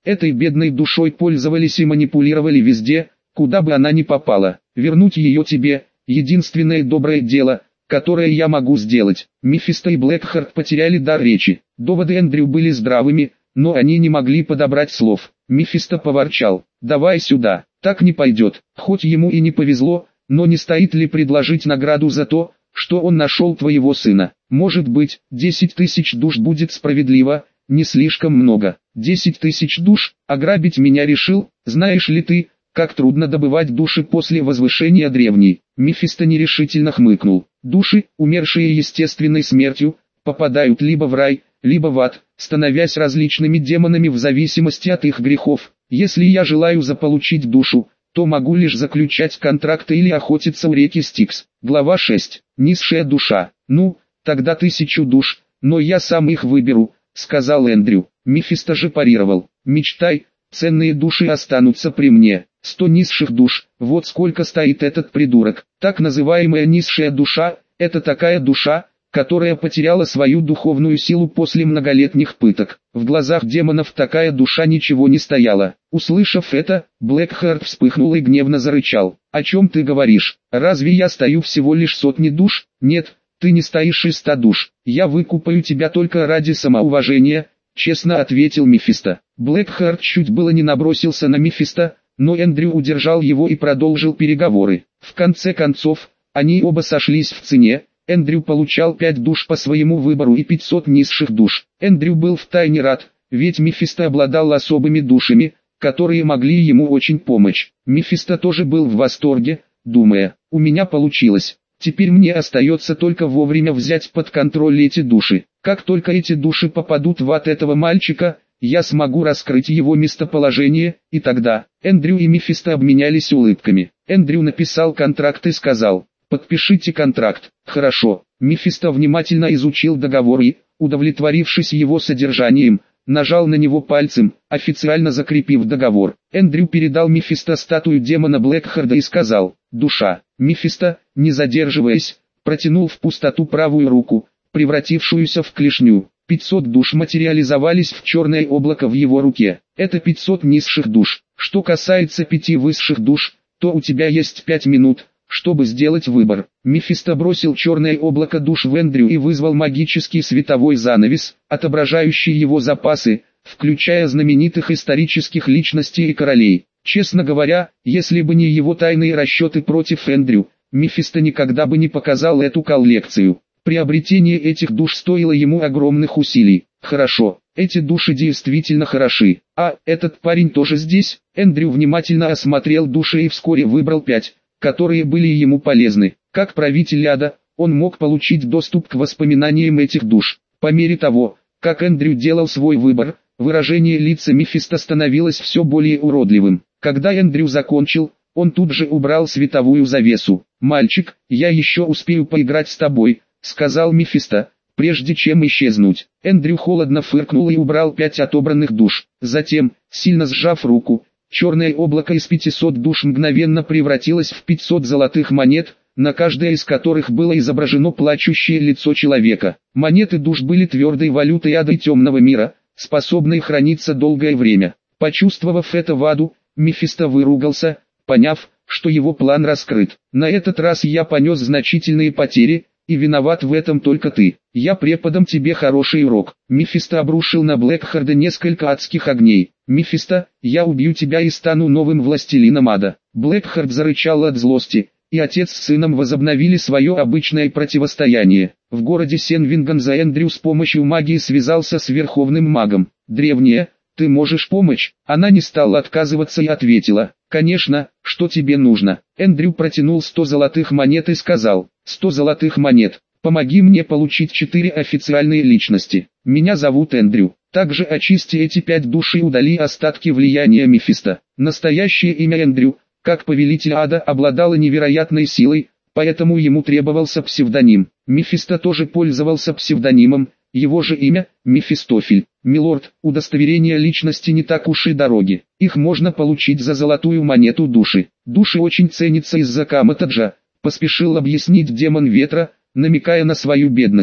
Этой бедной душой пользовались и манипулировали везде, куда бы она ни попала. Вернуть ее тебе – единственное доброе дело, которое я могу сделать. Мефисто и Блэкхарт потеряли дар речи. Доводы Эндрю были здравыми, но они не могли подобрать слов. Мефисто поворчал: «Давай сюда, так не пойдет». Хоть ему и не повезло, но не стоит ли предложить награду за то, что он нашел твоего сына? Может быть, 10 тысяч душ будет справедливо, не слишком много. 10 тысяч душ, ограбить меня решил? Знаешь ли ты, как трудно добывать души после возвышения древней? Мефисто нерешительно хмыкнул. Души, умершие естественной смертью, попадают либо в рай, либо в ад, становясь различными демонами в зависимости от их грехов. Если я желаю заполучить душу, то могу лишь заключать контракты или охотиться у реки Стикс. Глава 6. Низшая душа. Ну, тогда 1000 душ, но я сам их выберу, сказал Эндрю. Мефисто же парировал: мечтай, ценные души останутся при мне. 100 низших душ, вот сколько стоит этот придурок. Так называемая низшая душа – это такая душа, которая потеряла свою духовную силу после многолетних пыток. В глазах демонов такая душа ничего не стояла. Услышав это, Блэкхарт вспыхнул и гневно зарычал: «О чем ты говоришь? Разве я стою всего лишь сотни душ? Нет, ты не стоишь и 100 душ. Я выкупаю тебя только ради самоуважения», — честно ответил Мефисто. Блэкхарт чуть было не набросился на Мефисто, но Эндрю удержал его и продолжил переговоры. В конце концов, они оба сошлись в цене. Эндрю получал 5 душ по своему выбору и 500 низших душ. Эндрю был втайне рад, ведь Мефисто обладал особыми душами, которые могли ему очень помочь. Мефисто тоже был в восторге, думая: «У меня получилось. Теперь мне остается только вовремя взять под контроль эти души. Как только эти души попадут в ад этого мальчика, я смогу раскрыть его местоположение, и тогда...» Эндрю и Мефисто обменялись улыбками. Эндрю написал контракт и сказал: «Подпишите контракт». «Хорошо». Мефисто внимательно изучил договор и, удовлетворившись его содержанием, нажал на него пальцем, официально закрепив договор. Эндрю передал Мефисто статую демона Блэкхарда и сказал: «Душа». Мефисто, не задерживаясь, протянул в пустоту правую руку, превратившуюся в клешню. 500 душ материализовались в черное облако в его руке. Это 500 низших душ. Что касается 5 высших душ, то у тебя есть 5 минут, чтобы сделать выбор. Мефисто бросил черное облако душ в Эндрю и вызвал магический световой занавес, отображающий его запасы, включая знаменитых исторических личностей и королей. Честно говоря, если бы не его тайные расчеты против Эндрю, Мефисто никогда бы не показал эту коллекцию. Приобретение этих душ стоило ему огромных усилий. Хорошо, эти души действительно хороши. А, этот парень тоже здесь? Эндрю внимательно осмотрел души и вскоре выбрал 5, которые были ему полезны. Как правитель ада, он мог получить доступ к воспоминаниям этих душ. По мере того, как Эндрю делал свой выбор, выражение лица Мефисто становилось все более уродливым. Когда Эндрю закончил, он тут же убрал световую завесу. «Мальчик, я еще успею поиграть с тобой», — сказал Мефисто, прежде чем исчезнуть. Эндрю холодно фыркнул и убрал 5 отобранных душ. Затем, сильно сжав руку, черное облако из 500 душ мгновенно превратилось в 500 золотых монет, на каждой из которых было изображено плачущее лицо человека. Монеты душ были твердой валютой ада и темного мира, способной храниться долгое время. Почувствовав это в аду, Мефисто выругался, поняв, что его план раскрыт. «На этот раз я понес значительные потери, и виноват в этом только ты. Я преподам тебе хороший урок». Мефисто обрушил на Блэкхарда несколько адских огней. «Мефисто, я убью тебя и стану новым властелином ада». Блэкхард зарычал от злости, и отец с сыном возобновили свое обычное противостояние. В городе Сен-Винганза Эндрю с помощью магии связался с верховным магом. «Древняя, ты можешь помочь?» Она не стала отказываться и ответила: «Конечно, что тебе нужно?» Эндрю протянул 100 золотых монет и сказал: «100 золотых монет. Помоги мне получить 4 официальные личности. Меня зовут Эндрю. Также очисти эти 5 душ и удали остатки влияния Мефисто». Настоящее имя Эндрю, как повелитель ада, обладало невероятной силой, поэтому ему требовался псевдоним. Мефисто тоже пользовался псевдонимом, его же имя – Мефистофель. «Милорд, удостоверение личности не так уж и дороги. Их можно получить за золотую монету души. Души очень ценятся из-за каматаджа», – поспешил объяснить демон ветра, намекая на свою бедность.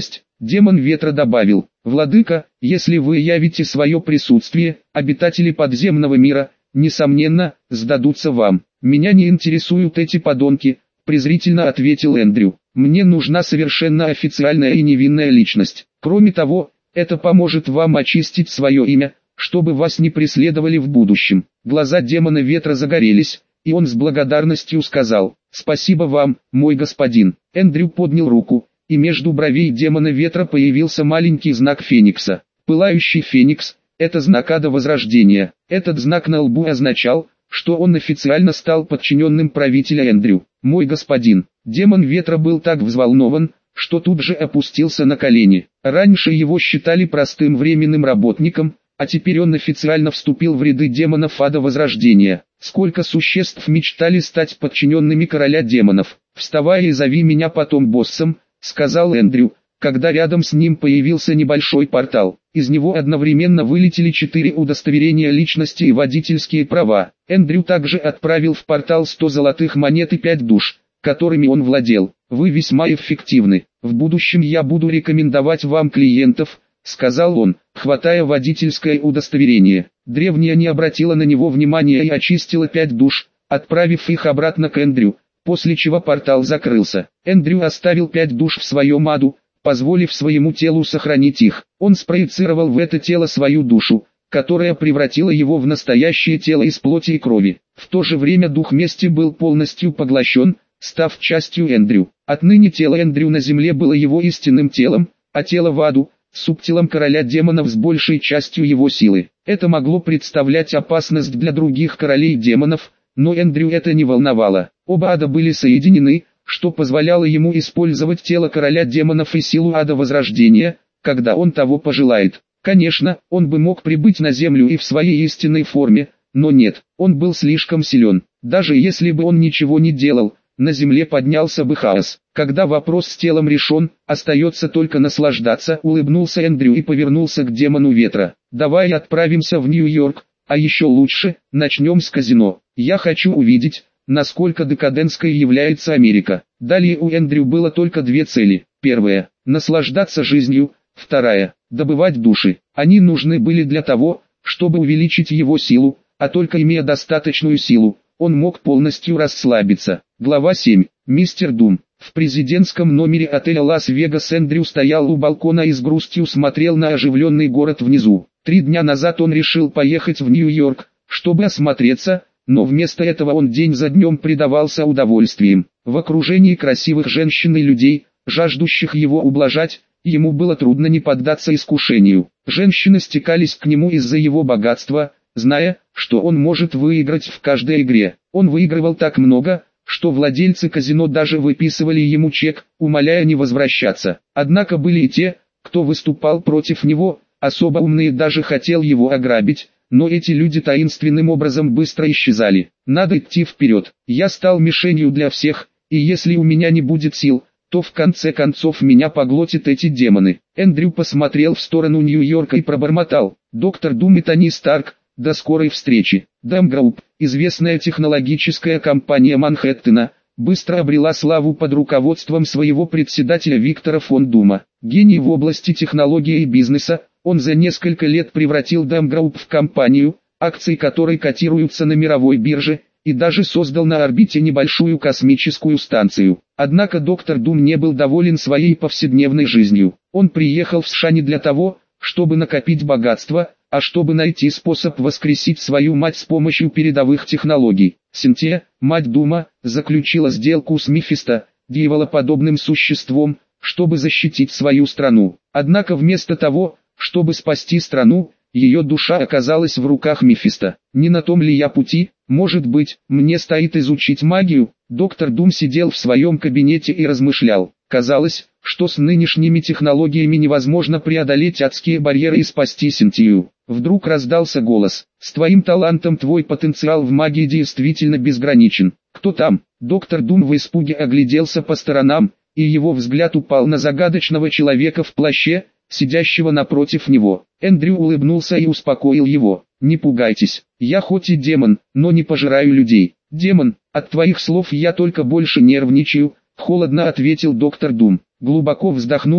Демон ветра добавил: «Владыка, если вы явите свое присутствие, обитатели подземного мира, несомненно, сдадутся вам». «Меня не интересуют эти подонки», — презрительно ответил Эндрю. «Мне нужна совершенно официальная и невинная личность. Кроме того, это поможет вам очистить свое имя, чтобы вас не преследовали в будущем». Глаза демона ветра загорелись, и он с благодарностью сказал: «Спасибо вам, мой господин». Эндрю поднял руку, и между бровей демона ветра появился маленький знак феникса. Пылающий феникс — это знак ада возрождения. Этот знак на лбу означал, что он официально стал подчиненным правителя Эндрю. «Мой господин». Демон ветра был так взволнован, что тут же опустился на колени. Раньше его считали простым временным работником, а теперь он официально вступил в ряды демонов ада возрождения. Сколько существ мечтали стать подчиненными короля демонов. «Вставай и зови меня потом боссом», — сказал Эндрю, когда рядом с ним появился небольшой портал. Из него одновременно вылетели 4 удостоверения личности и водительские права. Эндрю также отправил в портал 100 золотых монет и 5 душ, которыми он владел. «Вы весьма эффективны. В будущем я буду рекомендовать вам клиентов», — сказал он, хватая водительское удостоверение. Древняя не обратила на него внимания и очистила 5 душ, отправив их обратно к Эндрю, после чего портал закрылся. Эндрю оставил 5 душ в своем аду, позволив своему телу сохранить их. Он спроецировал в это тело свою душу, которая превратила его в настоящее тело из плоти и крови. В то же время дух мести был полностью поглощен, став частью Эндрю. Отныне тело Эндрю на земле было его истинным телом, а тело в аду — субтелом короля демонов с большей частью его силы. Это могло представлять опасность для других королей демонов, но Эндрю это не волновало. Оба ада были соединены, что позволяло ему использовать тело короля демонов и силу ада возрождения, когда он того пожелает. Конечно, он бы мог прибыть на землю и в своей истинной форме, но нет, он был слишком силен. Даже если бы он ничего не делал, на земле поднялся бы хаос. Когда вопрос с телом решен, остается только наслаждаться, улыбнулся Эндрю и повернулся к демону ветра. «Давай отправимся в Нью-Йорк, а еще лучше, начнем с казино. Я хочу увидеть, насколько декадентской является Америка». Далее у Эндрю было только 2 цели. Первая – наслаждаться жизнью, вторая – добывать души. Они нужны были для того, чтобы увеличить его силу, а только имея достаточную силу, он мог полностью расслабиться. Глава 7. Мистер Дум. В президентском номере отеля Лас-Вегас Эндрю стоял у балкона и с грустью смотрел на оживленный город внизу. 3 дня назад он решил поехать в Нью-Йорк, чтобы осмотреться, но вместо этого он день за днем предавался удовольствиям. В окружении красивых женщин и людей, жаждущих его ублажать, ему было трудно не поддаться искушению. Женщины стекались к нему из-за его богатства, зная, что он может выиграть в каждой игре. Он выигрывал так много, что владельцы казино даже выписывали ему чек, умоляя не возвращаться. Однако были и те, кто выступал против него, особо умные даже хотел его ограбить, но эти люди таинственным образом быстро исчезали. Надо идти вперед. Я стал мишенью для всех, и если у меня не будет сил, то в конце концов меня поглотят эти демоны. Эндрю посмотрел в сторону Нью-Йорка и пробормотал: «Доктор Дум и Тони Старк, до скорой встречи». Дам Групп, известная технологическая компания Манхэттена, быстро обрела славу под руководством своего председателя Виктора фон Дума. Гений в области технологии и бизнеса, он за несколько лет превратил Дам Групп в компанию, акции которой котируются на мировой бирже, и даже создал на орбите небольшую космическую станцию. Однако доктор Дум не был доволен своей повседневной жизнью. Он приехал в США не для того, чтобы накопить богатство, а чтобы найти способ воскресить свою мать с помощью передовых технологий. Синтия, мать Дума, заключила сделку с Мефисто, дьяволоподобным существом, чтобы защитить свою страну. Однако вместо того, чтобы спасти страну, ее душа оказалась в руках Мефисто. Не на том ли я пути? Может быть, мне стоит изучить магию? Доктор Дум сидел в своем кабинете и размышлял. Казалось, что с нынешними технологиями невозможно преодолеть адские барьеры и спасти Синтию. Вдруг раздался голос: «С твоим талантом твой потенциал в магии действительно безграничен». «Кто там?» Доктор Дум в испуге огляделся по сторонам, и его взгляд упал на загадочного человека в плаще, сидящего напротив него. Эндрю улыбнулся и успокоил его. «Не пугайтесь, я хоть и демон, но не пожираю людей». «Демон, от твоих слов я только больше нервничаю», — холодно ответил доктор Дум. Глубоко вздохнув,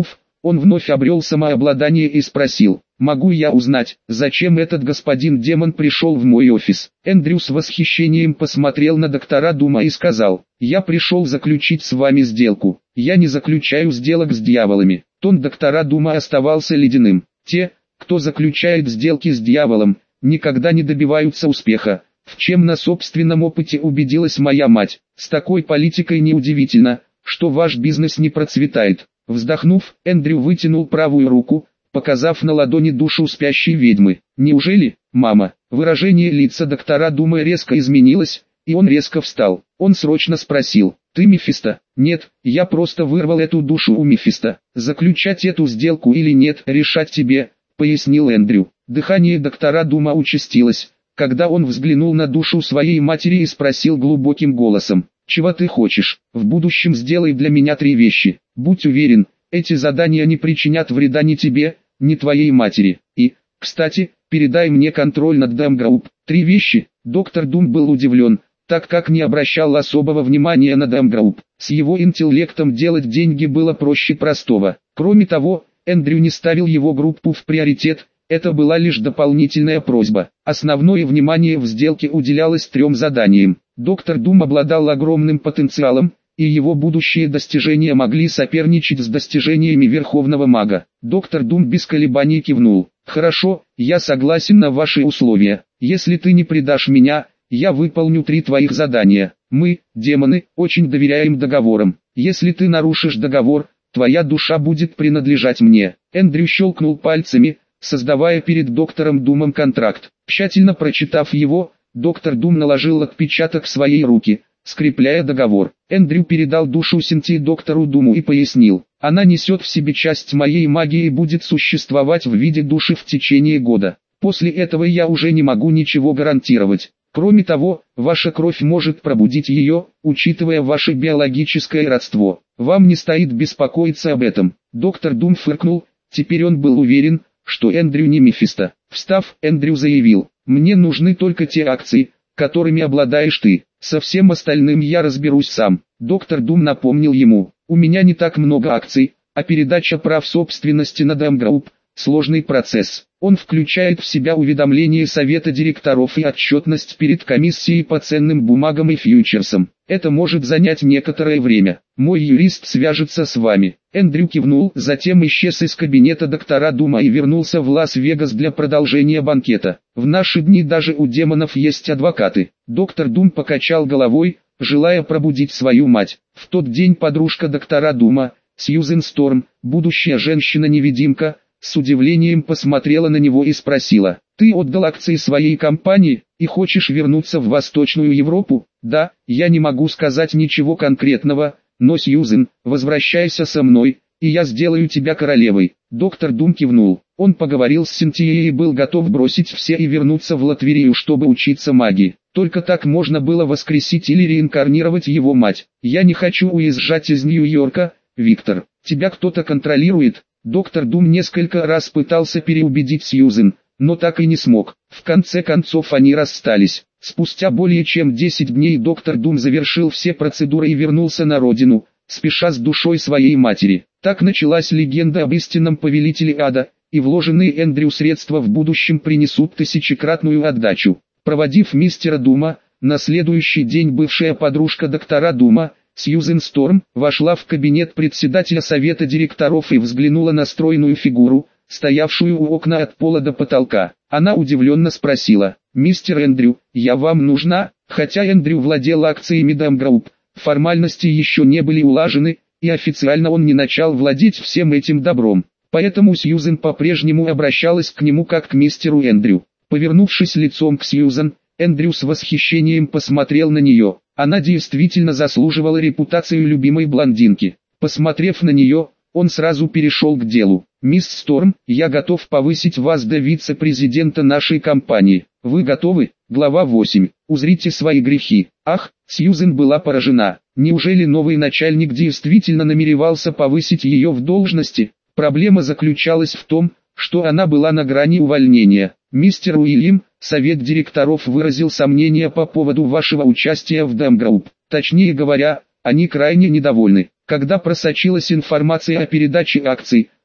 Он вновь обрел самообладание и спросил: «Могу я узнать, зачем этот господин демон пришел в мой офис?» Эндрю с восхищением посмотрел на доктора Дума и сказал: «Я пришел заключить с вами сделку. Я не заключаю сделок с дьяволами». Тон доктора Дума оставался ледяным. «Те, кто заключает сделки с дьяволом, никогда не добиваются успеха, в чем на собственном опыте убедилась моя мать. С такой политикой неудивительно, что ваш бизнес не процветает». Вздохнув, Эндрю вытянул правую руку, показав на ладони душу спящей ведьмы. «Неужели, мама?» Выражение лица доктора Дума резко изменилось, и он резко встал. Он срочно спросил: «Ты Мефисто?» «Нет, я просто вырвал эту душу у Мефисто. Заключать эту сделку или нет, решать тебе», — пояснил Эндрю. Дыхание доктора Дума участилось, когда он взглянул на душу своей матери и спросил глубоким голосом: «Чего ты хочешь? В будущем сделай для меня 3 вещи. Будь уверен, эти задания не причинят вреда ни тебе, ни твоей матери. И, кстати, передай мне контроль над Дам Групп». 3 вещи. Доктор Дум был удивлен, так как не обращал особого внимания на Дам Групп. С его интеллектом делать деньги было проще простого. Кроме того, Эндрю не ставил его группу в приоритет. Это была лишь дополнительная просьба. Основное внимание в сделке уделялось 3 заданиям. Доктор Дум обладал огромным потенциалом, и его будущие достижения могли соперничать с достижениями Верховного Мага. Доктор Дум без колебаний кивнул. «Хорошо, я согласен на ваши условия. Если ты не предашь меня, я выполню 3 твоих задания. Мы, демоны, очень доверяем договорам. Если ты нарушишь договор, твоя душа будет принадлежать мне». Эндрю щелкнул пальцами, создавая перед доктором Думом контракт. Тщательно прочитав его, доктор Дум наложил отпечаток своей руки, скрепляя договор. Эндрю передал душу Синтии доктору Думу и пояснил: «Она несет в себе часть моей магии и будет существовать в виде души в течение года. После этого я уже не могу ничего гарантировать. Кроме того, ваша кровь может пробудить ее, учитывая ваше биологическое родство. Вам не стоит беспокоиться об этом». Доктор Дум фыркнул, теперь он был уверен, что Эндрю не Мефисто. Встав, Эндрю заявил: «Мне нужны только те акции, которыми обладаешь ты. Со всем остальным я разберусь сам». Доктор Дум напомнил ему: «У меня не так много акций, а передача прав собственности на Дам Групп – сложный процесс. Он включает в себя уведомление совета директоров и отчетность перед комиссией по ценным бумагам и фьючерсам. Это может занять некоторое время. Мой юрист свяжется с вами». Эндрю кивнул, затем исчез из кабинета доктора Дума и вернулся в Лас-Вегас для продолжения банкета. «В наши дни даже у демонов есть адвокаты». Доктор Дум покачал головой, желая пробудить свою мать. В тот день подружка доктора Дума, Сьюзен Сторм, будущая женщина-невидимка, с удивлением посмотрела на него и спросила: «Ты отдал акции своей компании и хочешь вернуться в Восточную Европу?» «Да, я не могу сказать ничего конкретного, но, Сьюзен, возвращайся со мной, и я сделаю тебя королевой». Доктор Дум кивнул. Он поговорил с Синтией и был готов бросить все и вернуться в Латвирию, чтобы учиться магии. Только так можно было воскресить или реинкарнировать его мать. «Я не хочу уезжать из Нью-Йорка, Виктор. Тебя кто-то контролирует?» Доктор Дум несколько раз пытался переубедить Сьюзен, но так и не смог. В конце концов они расстались. Спустя более чем 10 дней доктор Дум завершил все процедуры и вернулся на родину, спеша с душой своей матери. Так началась легенда об истинном повелителе ада, и вложенные Эндрю средства в будущем принесут тысячекратную отдачу. Проводив мистера Дума, на следующий день бывшая подружка доктора Дума, Сьюзен Сторм, вошла в кабинет председателя совета директоров и взглянула на стройную фигуру, стоявшую у окна от пола до потолка. Она удивленно спросила: «Мистер Эндрю, я вам нужна?» Хотя Эндрю владел акциями Дам Групп, формальности еще не были улажены, и официально он не начал владеть всем этим добром. Поэтому Сьюзен по-прежнему обращалась к нему как к мистеру Эндрю. Повернувшись лицом к Сьюзен, Эндрю с восхищением посмотрел на нее. Она действительно заслуживала репутацию любимой блондинки. Посмотрев на нее, он сразу перешел к делу. «Мисс Сторм, я готов повысить вас до вице-президента нашей компании. Вы готовы?» Глава 8. Узрите свои грехи. Ах, Сьюзен была поражена. Неужели новый начальник действительно намеревался повысить ее в должности? Проблема заключалась в том, что она была на грани увольнения. «Мистер Уильям, совет директоров выразил сомнения по поводу вашего участия в Дам Групп. Точнее говоря, они крайне недовольны. Когда просочилась информация о передаче акций,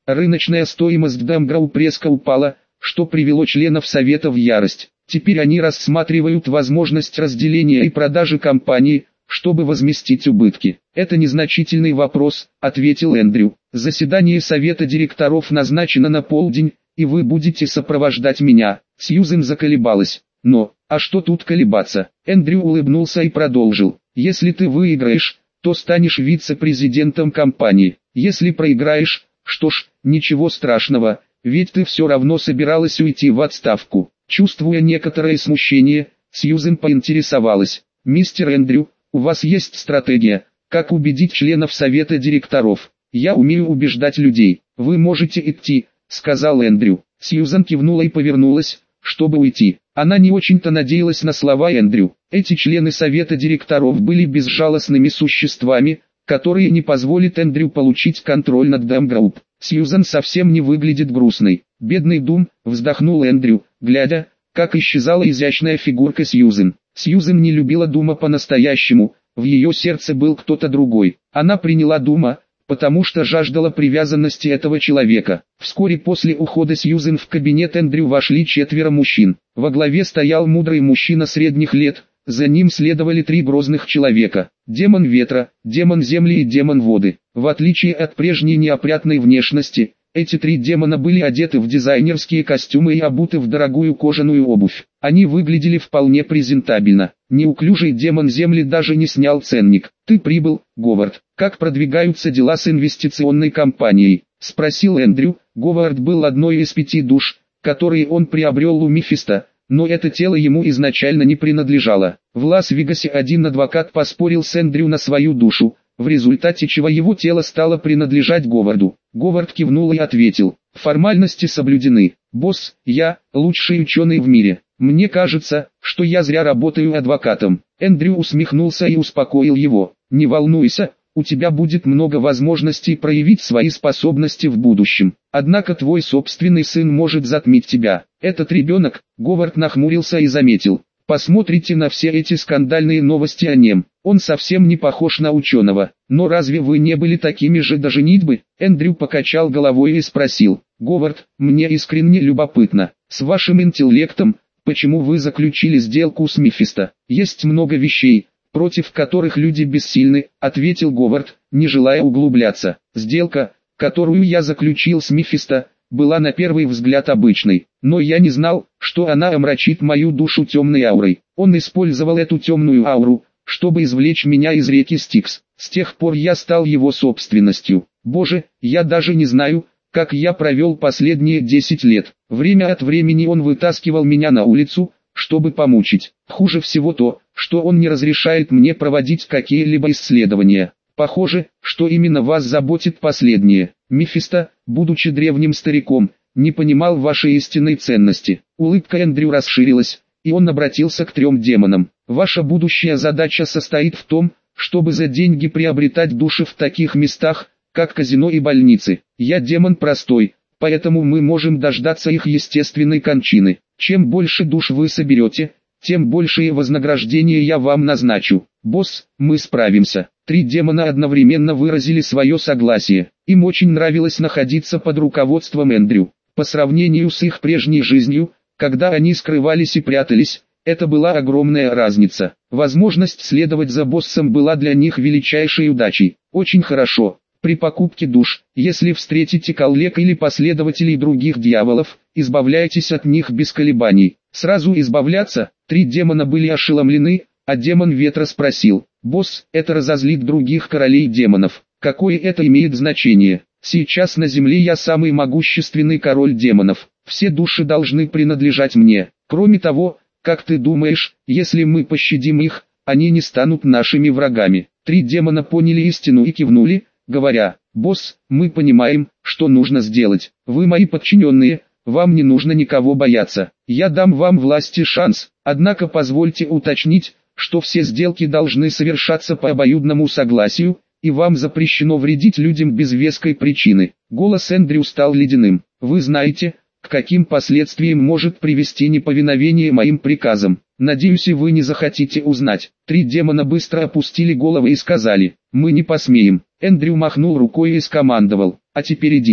Рыночная стоимость Дамграуп резко упала, что привело членов Совета в ярость. Теперь они рассматривают возможность разделения и продажи компании, чтобы возместить убытки. «Это незначительный вопрос», — ответил Эндрю. «Заседание Совета директоров назначено на полдень, и вы будете сопровождать меня». Сьюзен заколебалась. «Но, а что тут колебаться?» Эндрю улыбнулся и продолжил. «Если ты выиграешь, то станешь вице-президентом компании. Если проиграешь, что ж, ничего страшного, ведь ты все равно собиралась уйти в отставку». Чувствуя некоторое смущение, Сьюзен поинтересовалась. «Мистер Эндрю, у вас есть стратегия, как убедить членов совета директоров?» «Я умею убеждать людей. Вы можете идти», — сказал Эндрю. Сьюзен кивнула и повернулась, чтобы уйти. Она не очень-то надеялась на слова Эндрю. Эти члены совета директоров были безжалостными существами, которые не позволят Эндрю получить контроль над Дамграуп. Сьюзен совсем не выглядит грустной. «Бедный Дум», — вздохнул Эндрю, глядя, как исчезала изящная фигурка Сьюзен. Сьюзен не любила Дума по-настоящему, в ее сердце был кто-то другой. Она приняла Дума, потому что жаждала привязанности этого человека. Вскоре после ухода Сьюзен в кабинет Эндрю вошли 4 мужчин. Во главе стоял мудрый мужчина средних лет, за ним следовали 3 грозных человека. Демон ветра, демон земли и демон воды. В отличие от прежней неопрятной внешности, эти 3 демона были одеты в дизайнерские костюмы и обуты в дорогую кожаную обувь. Они выглядели вполне презентабельно. Неуклюжий демон земли даже не снял ценник. «Ты прибыл, Говард. Как продвигаются дела с инвестиционной компанией?» — спросил Эндрю. Говард был одной из 5 душ, которые он приобрел у Мефисто, но это тело ему изначально не принадлежало. В Лас-Вегасе один адвокат поспорил с Эндрю на свою душу, в результате чего его тело стало принадлежать Говарду. Говард кивнул и ответил: «Формальности соблюдены. Босс, я лучший ученый в мире. Мне кажется, что я зря работаю адвокатом». Эндрю усмехнулся и успокоил его. «Не волнуйся, у тебя будет много возможностей проявить свои способности в будущем. Однако твой собственный сын может затмить тебя. Этот ребенок», — Говард нахмурился и заметил, «посмотрите на все эти скандальные новости о нем. Он совсем не похож на ученого. Но разве вы не были такими же до женитьбы?» Эндрю покачал головой и спросил: «Говард, мне искренне любопытно, с вашим интеллектом, почему вы заключили сделку с Мефисто?» «Есть много вещей, против которых люди бессильны», — ответил Говард, не желая углубляться. «Сделка, которую я заключил с Мефисто, была на первый взгляд обычной, но я не знал, что она омрачит мою душу темной аурой. Он использовал эту темную ауру, чтобы извлечь меня из реки Стикс. С тех пор я стал его собственностью. Боже, я даже не знаю, как я провел последние 10 лет. Время от времени он вытаскивал меня на улицу, чтобы помучить. Хуже всего то, что он не разрешает мне проводить какие-либо исследования. Похоже, что именно вас заботит последнее. Мефисто, будучи древним стариком, не понимал вашей истинной ценности». Улыбка Эндрю расширилась, и он обратился к 3 демонам. «Ваша будущая задача состоит в том, чтобы за деньги приобретать души в таких местах, как казино и больницы. Я демон простой, поэтому мы можем дождаться их естественной кончины. Чем больше душ вы соберете, тем большее вознаграждение я вам назначу. Босс, мы справимся». 3 демона одновременно выразили свое согласие. Им очень нравилось находиться под руководством Эндрю. По сравнению с их прежней жизнью, когда они скрывались и прятались, это была огромная разница. Возможность следовать за боссом была для них величайшей удачей. «Очень хорошо. При покупке душ, если встретите коллег или последователей других дьяволов, избавляйтесь от них без колебаний». Сразу избавляться? 3 демона были ошеломлены, а демон ветра спросил: «Босс, это разозлит других королей демонов. Какое это имеет значение? Сейчас на земле я самый могущественный король демонов. Все души должны принадлежать мне. Кроме того, как ты думаешь, если мы пощадим их, они не станут нашими врагами?» 3 демона поняли истину и кивнули, говоря: «Босс, мы понимаем, что нужно сделать. Вы мои подчиненные, вам не нужно никого бояться. Я дам вам власть и шанс, однако позвольте уточнить, что все сделки должны совершаться по обоюдному согласию, и вам запрещено вредить людям без веской причины». Голос Эндрю стал ледяным. «Вы знаете, к каким последствиям может привести неповиновение моим приказам. Надеюсь, и вы не захотите узнать». 3 демона быстро опустили головы и сказали: «Мы не посмеем». Эндрю махнул рукой и скомандовал: «А теперь идите».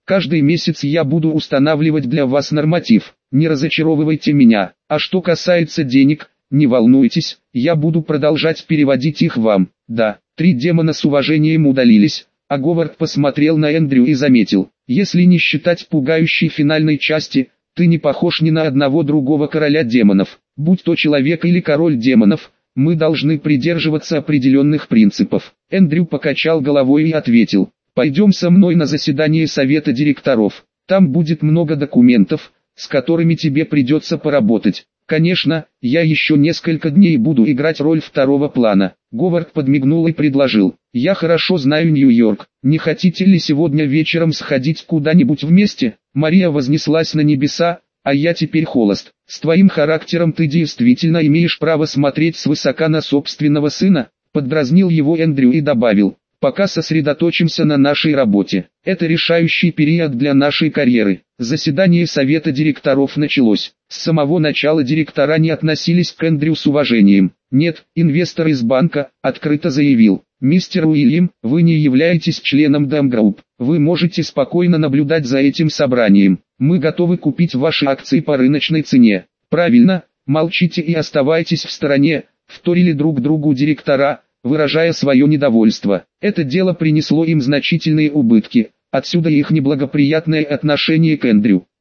Каждый месяц я буду устанавливать для вас норматив. Не разочаровывайте меня. А что касается денег, не волнуйтесь, я буду продолжать переводить их вам. Да, 3 демона с уважением удалились, а Говард посмотрел на Эндрю и заметил: если не считать пугающей финальной части, ты не похож ни на одного другого короля демонов. Будь то человек или король демонов, мы должны придерживаться определенных принципов. Эндрю покачал головой и ответил: пойдем со мной на заседание совета директоров. Там будет много документов, с которыми тебе придется поработать. Конечно, я еще несколько дней буду играть роль второго плана. Говард подмигнул и предложил: я хорошо знаю Нью-Йорк, не хотите ли сегодня вечером сходить куда-нибудь вместе? Мария вознеслась на небеса: а я теперь холост. С твоим характером ты действительно имеешь право смотреть свысока на собственного сына? Поддразнил его Эндрю и добавил: пока сосредоточимся на нашей работе. Это решающий период для нашей карьеры. Заседание совета директоров началось. С самого начала директора не относились к Эндрю с уважением. Нет, инвестор из банка открыто заявил: мистер Уильям, вы не являетесь членом Dam Group. Вы можете спокойно наблюдать за этим собранием. Мы готовы купить ваши акции по рыночной цене. Правильно, молчите и оставайтесь в стороне, вторили друг другу директора, выражая свое недовольство. Это дело принесло им значительные убытки, отсюда их неблагоприятное отношение к Эндрю.